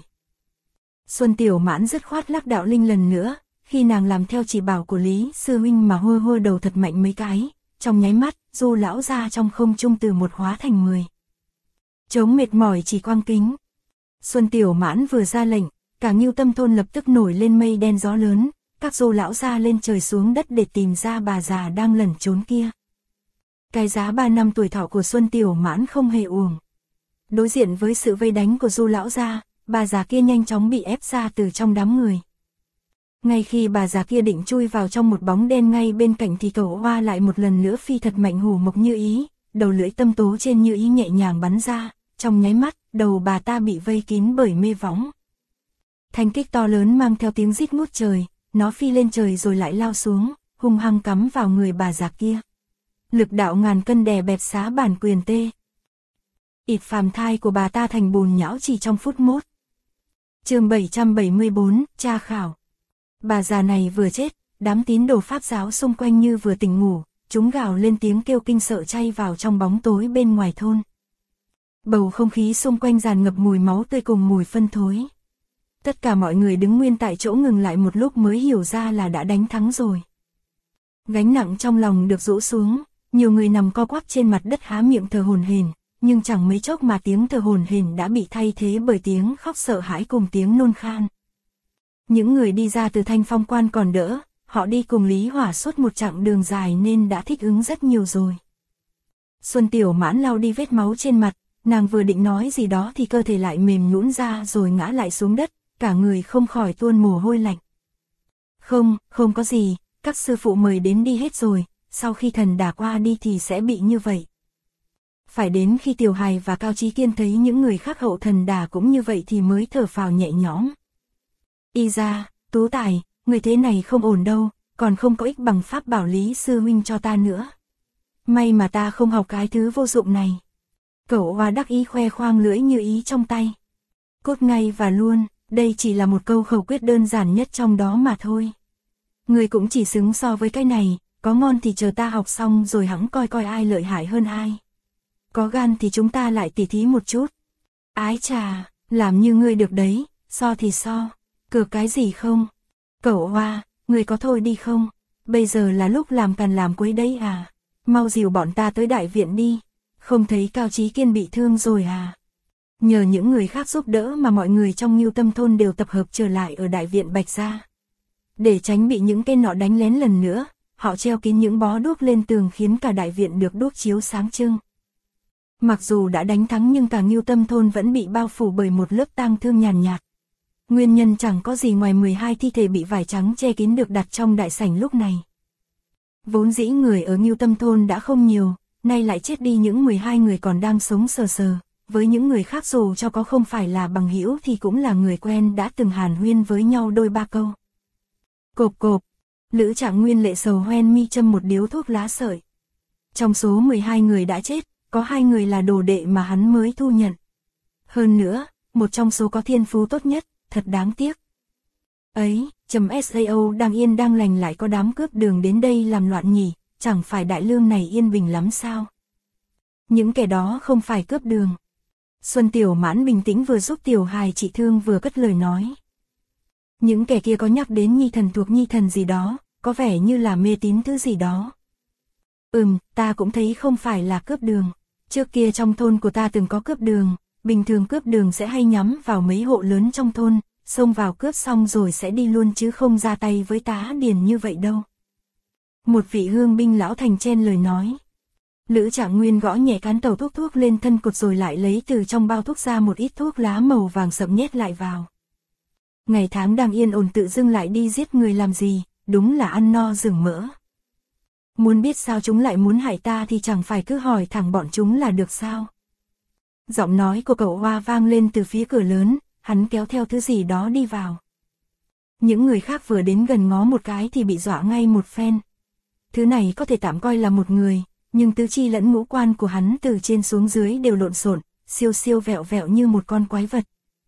Xuân Tiểu Mãn dứt khoát lắc đạo linh lần nữa, khi nàng làm theo chỉ bảo của Lý sư huynh mà hô đầu thật mạnh mấy cái, trong nháy mắt, du lão ra trong không trung từ 1 hóa thành 10. Chống mệt mỏi chỉ quang kính. Xuân Tiểu Mãn vừa ra lệnh, cả Ngưu Tâm thôn lập tức nổi lên mây đen gió lớn, các du lão ra lên trời xuống đất để tìm ra bà già đang lẩn trốn kia. Cái giá 3 năm tuổi thọ của Xuân Tiểu Mãn không hề uổng. Đối diện với sự vây đánh của du lão ra, bà già kia nhanh chóng bị ép ra từ trong đám người. Ngay khi bà già kia định chui vào trong một bóng đen ngay bên cạnh thì Cẩu Hoa lại một lần nữa phi thật mạnh hủ mộc như ý, đầu lưỡi tâm tố trên như ý nhẹ nhàng bắn ra, trong nháy mắt, đầu bà ta bị vây kín bởi mê võng. Thanh kích to lớn mang theo tiếng rít ngút trời, nó phi lên trời rồi lại lao xuống, hung hăng cắm vào người bà già kia. Lực đạo ngàn cân đè bẹp xá bản quyền tê. Ịt phàm thai của bà ta thành bùn nhão chỉ trong phút mốt. Chương 774, tra khảo. Bà già này vừa chết, đám tín đồ Pháp giáo xung quanh như vừa tỉnh ngủ, chúng gào lên tiếng kêu kinh sợ chay vào trong bóng tối bên ngoài thôn. Bầu không khí xung quanh tràn ngập mùi máu tươi cùng mùi phân thối. Tất cả mọi người đứng nguyên tại chỗ ngừng lại một lúc mới hiểu ra là đã đánh thắng rồi. Gánh nặng trong lòng được rũ xuống, nhiều người nằm co quắp trên mặt đất há miệng thở hổn hển, nhưng chẳng mấy chốc mà tiếng thở hổn hển đã bị thay thế bởi tiếng khóc sợ hãi cùng tiếng nôn khan. Những người đi ra từ Thanh Phong Quan còn đỡ, họ đi cùng Lý Hỏa suốt một chặng đường dài nên đã thích ứng rất nhiều rồi. Xuân Tiểu Mãn lau đi vết máu trên mặt, nàng vừa định nói gì đó thì cơ thể lại mềm nhũn ra rồi ngã lại xuống đất, cả người không khỏi tuôn mồ hôi lạnh. Không có gì, các sư phụ mời đến đi hết rồi, sau khi thần đả qua đi thì sẽ bị như vậy. Phải đến khi Tiểu Hài và Cao Chí Kiên thấy những người khác hậu thần đả cũng như vậy thì mới thở phào nhẹ nhõm. Y ra, Tú Tài, người thế này không ổn đâu, còn không có ích bằng pháp bảo Lý sư huynh cho ta nữa. May mà ta không học cái thứ vô dụng này. Cẩu Oa đắc ý khoe khoang lưỡi như ý trong tay. Cốt ngay và luôn, đây chỉ là một câu khẩu quyết đơn giản nhất trong đó mà thôi. Người cũng chỉ xứng so với cái này, có ngon thì chờ ta học xong rồi hẵng coi coi ai lợi hại hơn ai. Có gan thì chúng ta lại tỉ thí một chút. Ái chà, làm như ngươi được đấy, so thì so, cược cái gì không? Cẩu Oa, ngươi có thôi đi không? Bây giờ là lúc làm càn làm quấy đấy à? Mau dìu bọn ta tới đại viện đi, không thấy Cao Chí Kiên bị thương rồi à? Nhờ những người khác giúp đỡ mà mọi người trong Ngưu Tâm thôn đều tập hợp trở lại ở đại viện Bạch Gia. Để tránh bị những tên nọ đánh lén lần nữa, họ treo kín những bó đuốc lên tường khiến cả đại viện được đuốc chiếu sáng trưng. Mặc dù đã đánh thắng nhưng cả Ngưu Tâm thôn vẫn bị bao phủ bởi một lớp tang thương nhàn nhạt. Nguyên nhân chẳng có gì ngoài 12 thi thể bị vải trắng che kín được đặt trong đại sảnh lúc này. Vốn dĩ người ở Ngưu Tâm thôn đã không nhiều, nay lại chết đi những 12 người còn đang sống sờ sờ, với những người khác dù cho có không phải là bằng hữu thì cũng là người quen đã từng hàn huyên với nhau đôi ba câu. Cộp cộp, Lữ Trạng Nguyên lệ sầu hoen mi châm một điếu thuốc lá sợi. Trong số 12 người đã chết, có 2 người là đồ đệ mà hắn mới thu nhận. Hơn nữa, một trong số có thiên phú tốt nhất, thật đáng tiếc. Ấy, sao đang yên đang lành lại có đám cướp đường đến đây làm loạn nhỉ, chẳng phải đại lương này yên bình lắm sao? Những kẻ đó không phải cướp đường. Xuân Tiểu Mãn bình tĩnh vừa giúp Tiểu Hài trị thương vừa cất lời nói. Những kẻ kia có nhắc đến nhi thần thuộc nhi thần gì đó, có vẻ như là mê tín thứ gì đó. Ta cũng thấy không phải là cướp đường. Trước kia trong thôn của ta từng có cướp đường, bình thường cướp đường sẽ hay nhắm vào mấy hộ lớn trong thôn, xông vào cướp xong rồi sẽ đi luôn chứ không ra tay với tá điền như vậy đâu. Một vị hương binh lão thành chen lời nói. Lữ Trạng Nguyên gõ nhẹ cán tàu thuốc lên thân cột rồi lại lấy từ trong bao thuốc ra một ít thuốc lá màu vàng sậm nhét lại vào. Ngày tháng đang yên ổn tự dưng lại đi giết người làm gì, đúng là ăn no rừng mỡ. Muốn biết sao chúng lại muốn hại ta thì chẳng phải cứ hỏi thẳng bọn chúng là được sao. Giọng nói của Cẩu Oa vang lên từ phía cửa lớn, hắn kéo theo thứ gì đó đi vào. Những người khác vừa đến gần ngó một cái thì bị dọa ngay một phen. Thứ này có thể tạm coi là một người, nhưng tứ chi lẫn ngũ quan của hắn từ trên xuống dưới đều lộn xộn, siêu siêu vẹo vẹo như một con quái vật.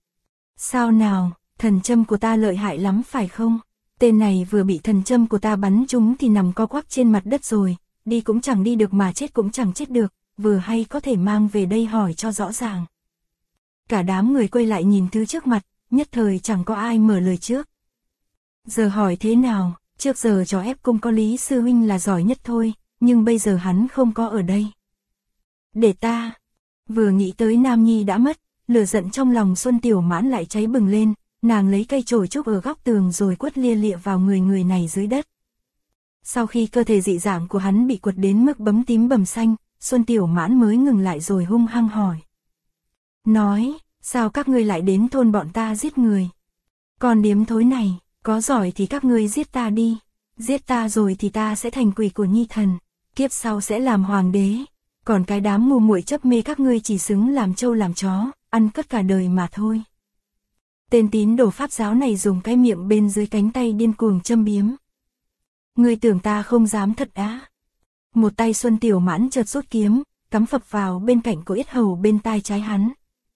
Sao nào, thần châm của ta lợi hại lắm phải không? Tên này vừa bị thần châm của ta bắn trúng thì nằm co quắp trên mặt đất rồi, đi cũng chẳng đi được mà chết cũng chẳng chết được, vừa hay có thể mang về đây hỏi cho rõ ràng. Cả đám người quay lại nhìn thứ trước mặt, nhất thời chẳng có ai mở lời trước. Giờ hỏi thế nào, trước giờ trò ép cung có Lý sư huynh là giỏi nhất thôi, nhưng bây giờ hắn không có ở đây. Để ta, vừa nghĩ tới Nam Nhi đã mất, lửa giận trong lòng Xuân Tiểu Mãn lại cháy bừng lên, nàng lấy cây chổi trúc ở góc tường rồi quất lia lịa vào người này dưới đất. Sau khi cơ thể dị dạng của hắn bị quật đến mức bấm tím bầm xanh, Xuân Tiểu Mãn mới ngừng lại rồi hung hăng hỏi. Nói, sao các ngươi lại đến thôn bọn ta giết người? Còn điếm thối này, có giỏi thì các ngươi giết ta đi, giết ta rồi thì ta sẽ thành quỷ của nhi thần, kiếp sau sẽ làm hoàng đế, còn cái đám ngu muội chấp mê các ngươi chỉ xứng làm trâu làm chó, ăn cất cả đời mà thôi. Tên tín đồ pháp giáo này dùng cái miệng bên dưới cánh tay điên cuồng châm biếm. Ngươi tưởng ta không dám thật á? Một tay Xuân Tiểu Mãn chợt rút kiếm, cắm phập vào bên cạnh của yết hầu bên tai trái hắn.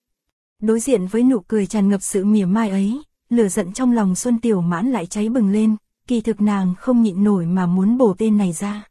Đối diện với nụ cười tràn ngập sự mỉa mai ấy, lửa giận trong lòng Xuân Tiểu Mãn lại cháy bừng lên, kỳ thực nàng không nhịn nổi mà muốn bổ tên này ra.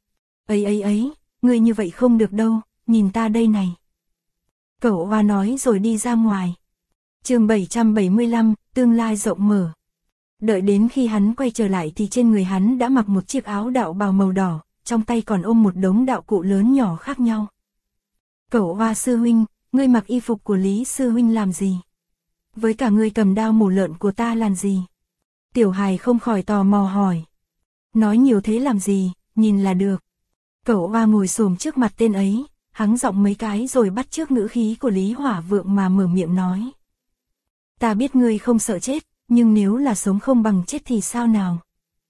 Ấy, ngươi như vậy không được đâu, nhìn ta đây này. Cẩu Oa nói rồi đi ra ngoài. Chương 775, tương lai rộng mở. Đợi đến khi hắn quay trở lại thì trên người hắn đã mặc một chiếc áo đạo bào màu đỏ, trong tay còn ôm một đống đạo cụ lớn nhỏ khác nhau. Cẩu Oa sư huynh, ngươi mặc y phục của Lý sư huynh làm gì? Với cả ngươi cầm đao mổ lợn của ta làm gì? Tiểu Hài không khỏi tò mò hỏi. Nói nhiều thế làm gì, nhìn là được. Cẩu Oa ngồi xổm trước mặt tên ấy, hắng giọng mấy cái rồi bắt chước ngữ khí của Lý Hỏa Vượng mà mở miệng nói. Ta biết ngươi không sợ chết, nhưng nếu là sống không bằng chết thì sao nào?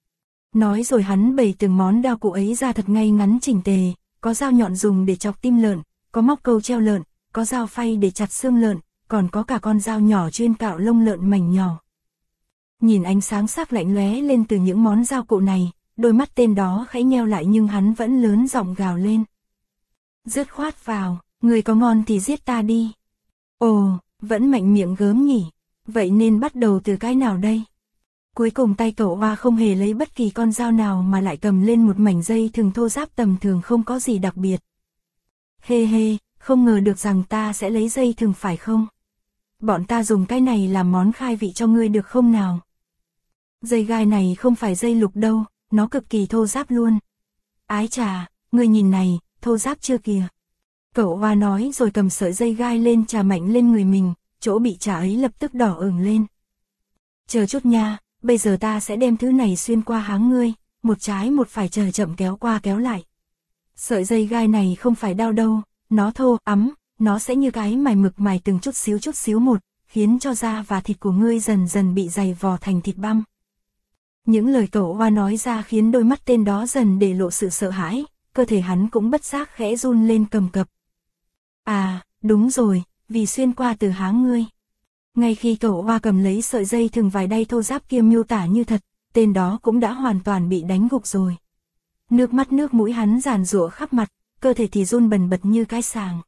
Nói rồi hắn bày từng món đao cụ ấy ra thật ngay ngắn chỉnh tề, có dao nhọn dùng để chọc tim lợn, có móc câu treo lợn, có dao phay để chặt xương lợn, còn có cả con dao nhỏ chuyên cạo lông lợn mảnh nhỏ. Nhìn ánh sáng sắc lạnh lóe lên từ những món dao cụ này, đôi mắt tên đó khẽ nheo lại nhưng hắn vẫn lớn giọng gào lên. Dứt khoát vào, người có ngon thì giết ta đi. Ồ, vẫn mạnh miệng gớm nhỉ, vậy nên bắt đầu từ cái nào đây? Cuối cùng tay Cẩu Oa không hề lấy bất kỳ con dao nào mà lại cầm lên một mảnh dây thừng thô ráp tầm thường không có gì đặc biệt. Hê hê, không ngờ được rằng ta sẽ lấy dây thừng phải không? Bọn ta dùng cái này làm món khai vị cho ngươi được không nào? Dây gai này không phải dây lục đâu, nó cực kỳ thô ráp luôn. Ái chà, ngươi nhìn này, thô ráp chưa kìa. Cẩu Oa nói rồi cầm sợi dây gai lên chà mạnh lên người mình, chỗ bị chà ấy lập tức đỏ ửng lên. Chờ chút nha, bây giờ ta sẽ đem thứ này xuyên qua háng ngươi, một trái một phải chờ chậm kéo qua kéo lại. Sợi dây gai này không phải đau đâu, nó thô, ấm, nó sẽ như cái mài mực mài từng chút xíu một, khiến cho da và thịt của ngươi dần dần bị dày vò thành thịt băm. Những lời Cẩu Oa nói ra khiến đôi mắt tên đó dần để lộ sự sợ hãi, cơ thể hắn cũng bất giác khẽ run lên cầm cập. À, đúng rồi, vì xuyên qua từ háng ngươi. Ngay khi Cẩu Oa cầm lấy sợi dây thừng vải đay thô ráp kia miêu tả như thật, tên đó cũng đã hoàn toàn bị đánh gục rồi. Nước mắt nước mũi hắn giàn giụa khắp mặt, cơ thể thì run bần bật như cái sàng.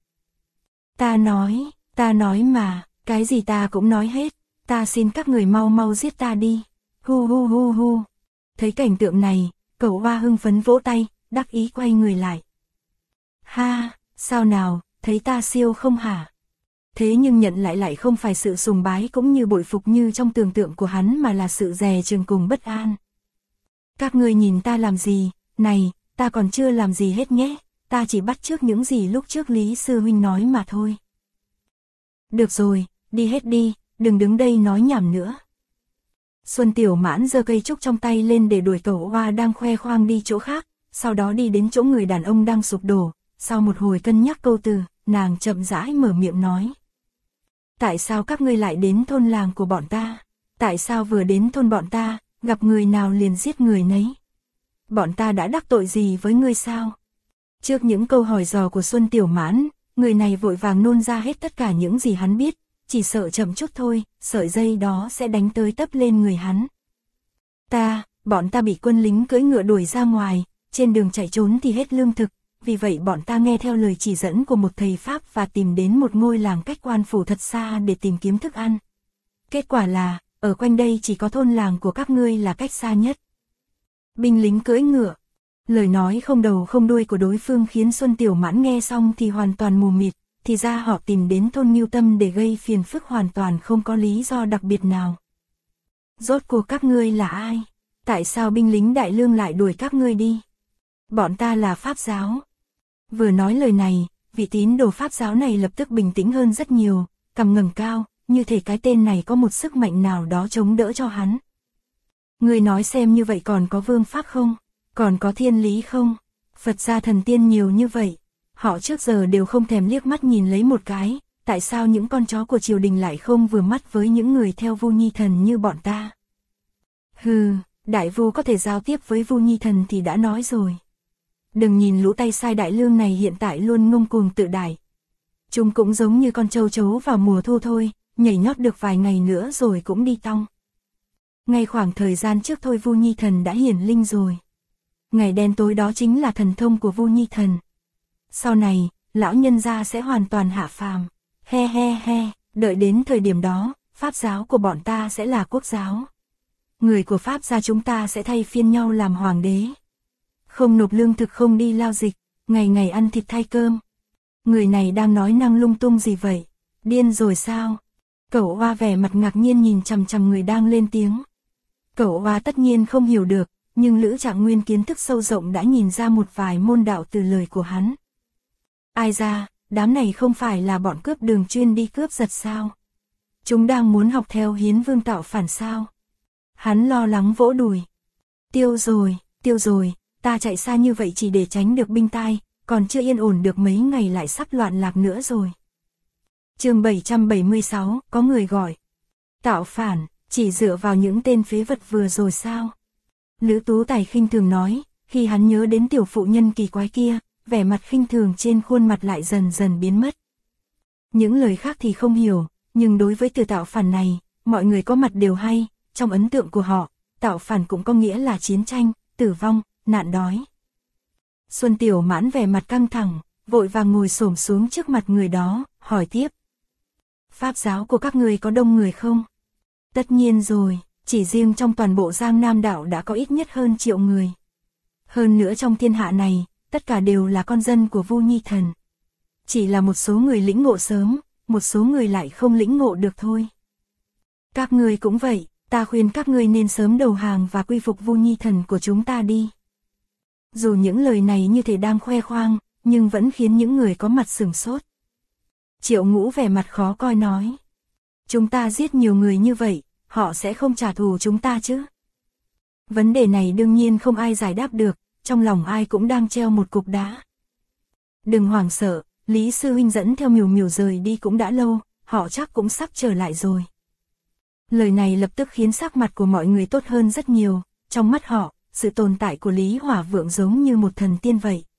Ta nói mà, cái gì ta cũng nói hết, ta xin các người mau mau giết ta đi. Hu hu hu hu. Thấy cảnh tượng này, Cẩu Oa hưng phấn vỗ tay, đắc ý quay người lại. Ha, sao nào, thấy ta siêu không hả? Thế nhưng nhận lại không phải sự sùng bái cũng như bội phục như trong tưởng tượng của hắn mà là sự dè chừng cùng bất an. Các ngươi nhìn ta làm gì, này, ta còn chưa làm gì hết nhé, ta chỉ bắt chước những gì lúc trước Lý Sư Huynh nói mà thôi. Được rồi, đi hết đi, đừng đứng đây nói nhảm nữa. Xuân Tiểu Mãn giơ cây trúc trong tay lên để đuổi Cẩu Oa đang khoe khoang đi chỗ khác, sau đó đi đến chỗ người đàn ông đang sụp đổ, sau một hồi cân nhắc câu từ, nàng chậm rãi mở miệng nói. Tại sao các ngươi lại đến thôn làng của bọn ta? Tại sao vừa đến thôn bọn ta, gặp người nào liền giết người nấy? Bọn ta đã đắc tội gì với ngươi sao? Trước những câu hỏi dò của Xuân Tiểu Mãn, người này vội vàng nôn ra hết tất cả những gì hắn biết, chỉ sợ chậm chút thôi, sợi dây đó sẽ đánh tới tấp lên người hắn. Bọn ta bị quân lính cưỡi ngựa đuổi ra ngoài, trên đường chạy trốn thì hết lương thực, vì vậy bọn ta nghe theo lời chỉ dẫn của một thầy Pháp và tìm đến một ngôi làng cách quan phủ thật xa để tìm kiếm thức ăn. Kết quả là, ở quanh đây chỉ có thôn làng của các ngươi là cách xa nhất. Binh lính cưỡi ngựa. Lời nói không đầu không đuôi của đối phương khiến Xuân Tiểu Mãn nghe xong thì hoàn toàn mù mịt, thì ra họ tìm đến thôn Ngưu Tâm để gây phiền phức hoàn toàn không có lý do đặc biệt nào. Rốt cuộc các ngươi là ai? Tại sao binh lính đại lương lại đuổi các ngươi đi? Bọn ta là Pháp giáo. Vừa nói lời này, vị tín đồ Pháp giáo này lập tức bình tĩnh hơn rất nhiều, cằm ngẩng cao, như thể cái tên này có một sức mạnh nào đó chống đỡ cho hắn. Ngươi nói xem như vậy còn có vương pháp không? Còn có thiên lý không? Phật gia thần tiên nhiều như vậy, họ trước giờ đều không thèm liếc mắt nhìn lấy một cái, tại sao những con chó của triều đình lại không vừa mắt với những người theo Vu Nhi Thần như bọn ta? Hừ, đại vu có thể giao tiếp với Vu Nhi Thần thì đã nói rồi. Đừng nhìn lũ tay sai đại lương này hiện tại luôn ngông cuồng tự đại. Chúng cũng giống như con châu chấu vào mùa thu thôi, nhảy nhót được vài ngày nữa rồi cũng đi tong. Ngay khoảng thời gian trước thôi Vu Nhi Thần đã hiển linh rồi. Ngày đen tối đó chính là thần thông của Vu Nhi Thần. Sau này, lão nhân gia sẽ hoàn toàn hạ phàm. He he he, đợi đến thời điểm đó, Pháp giáo của bọn ta sẽ là quốc giáo. Người của Pháp gia chúng ta sẽ thay phiên nhau làm hoàng đế. Không nộp lương thực không đi lao dịch, ngày ngày ăn thịt thay cơm. Người này đang nói năng lung tung gì vậy? Điên rồi sao? Cẩu Oa vẻ mặt ngạc nhiên nhìn chằm chằm người đang lên tiếng. Cẩu Oa tất nhiên không hiểu được, nhưng Lữ Trạng Nguyên kiến thức sâu rộng đã nhìn ra một vài môn đạo từ lời của hắn. Ai ra, đám này không phải là bọn cướp đường chuyên đi cướp giật sao? Chúng đang muốn học theo Hiến Vương tạo phản sao? Hắn lo lắng vỗ đùi. Tiêu rồi, ta chạy xa như vậy chỉ để tránh được binh tai, còn chưa yên ổn được mấy ngày lại sắp loạn lạc nữa rồi. Chương 776, có người gọi. Tạo phản, chỉ dựa vào những tên phế vật vừa rồi sao? Lữ Tú Tài khinh thường nói, khi hắn nhớ đến tiểu phụ nhân kỳ quái kia, vẻ mặt khinh thường trên khuôn mặt lại dần dần biến mất. Những lời khác thì không hiểu, nhưng đối với từ tạo phản này, mọi người có mặt đều hay, trong ấn tượng của họ, tạo phản cũng có nghĩa là chiến tranh, tử vong, nạn đói. Xuân Tiểu Mãn vẻ mặt căng thẳng, vội vàng ngồi xổm xuống trước mặt người đó, hỏi tiếp. Pháp giáo của các người có đông người không? Tất nhiên rồi, chỉ riêng trong toàn bộ Giang Nam đảo đã có ít nhất hơn 1 triệu người. Hơn nữa trong thiên hạ này, tất cả đều là con dân của Vu Nhi Thần. Chỉ là một số người lĩnh ngộ sớm, một số người lại không lĩnh ngộ được thôi. Các người cũng vậy, ta khuyên các người nên sớm đầu hàng và quy phục Vu Nhi Thần của chúng ta đi. Dù những lời này như thể đang khoe khoang, nhưng vẫn khiến những người có mặt sửng sốt. Triệu Ngũ vẻ mặt khó coi nói. Chúng ta giết nhiều người như vậy, họ sẽ không trả thù chúng ta chứ? Vấn đề này đương nhiên không ai giải đáp được, trong lòng ai cũng đang treo một cục đá. Đừng hoảng sợ, Lý sư huynh dẫn theo Miểu Miểu rời đi cũng đã lâu, họ chắc cũng sắp trở lại rồi. Lời này lập tức khiến sắc mặt của mọi người tốt hơn rất nhiều, trong mắt họ, sự tồn tại của Lý Hỏa Vượng giống như một thần tiên vậy.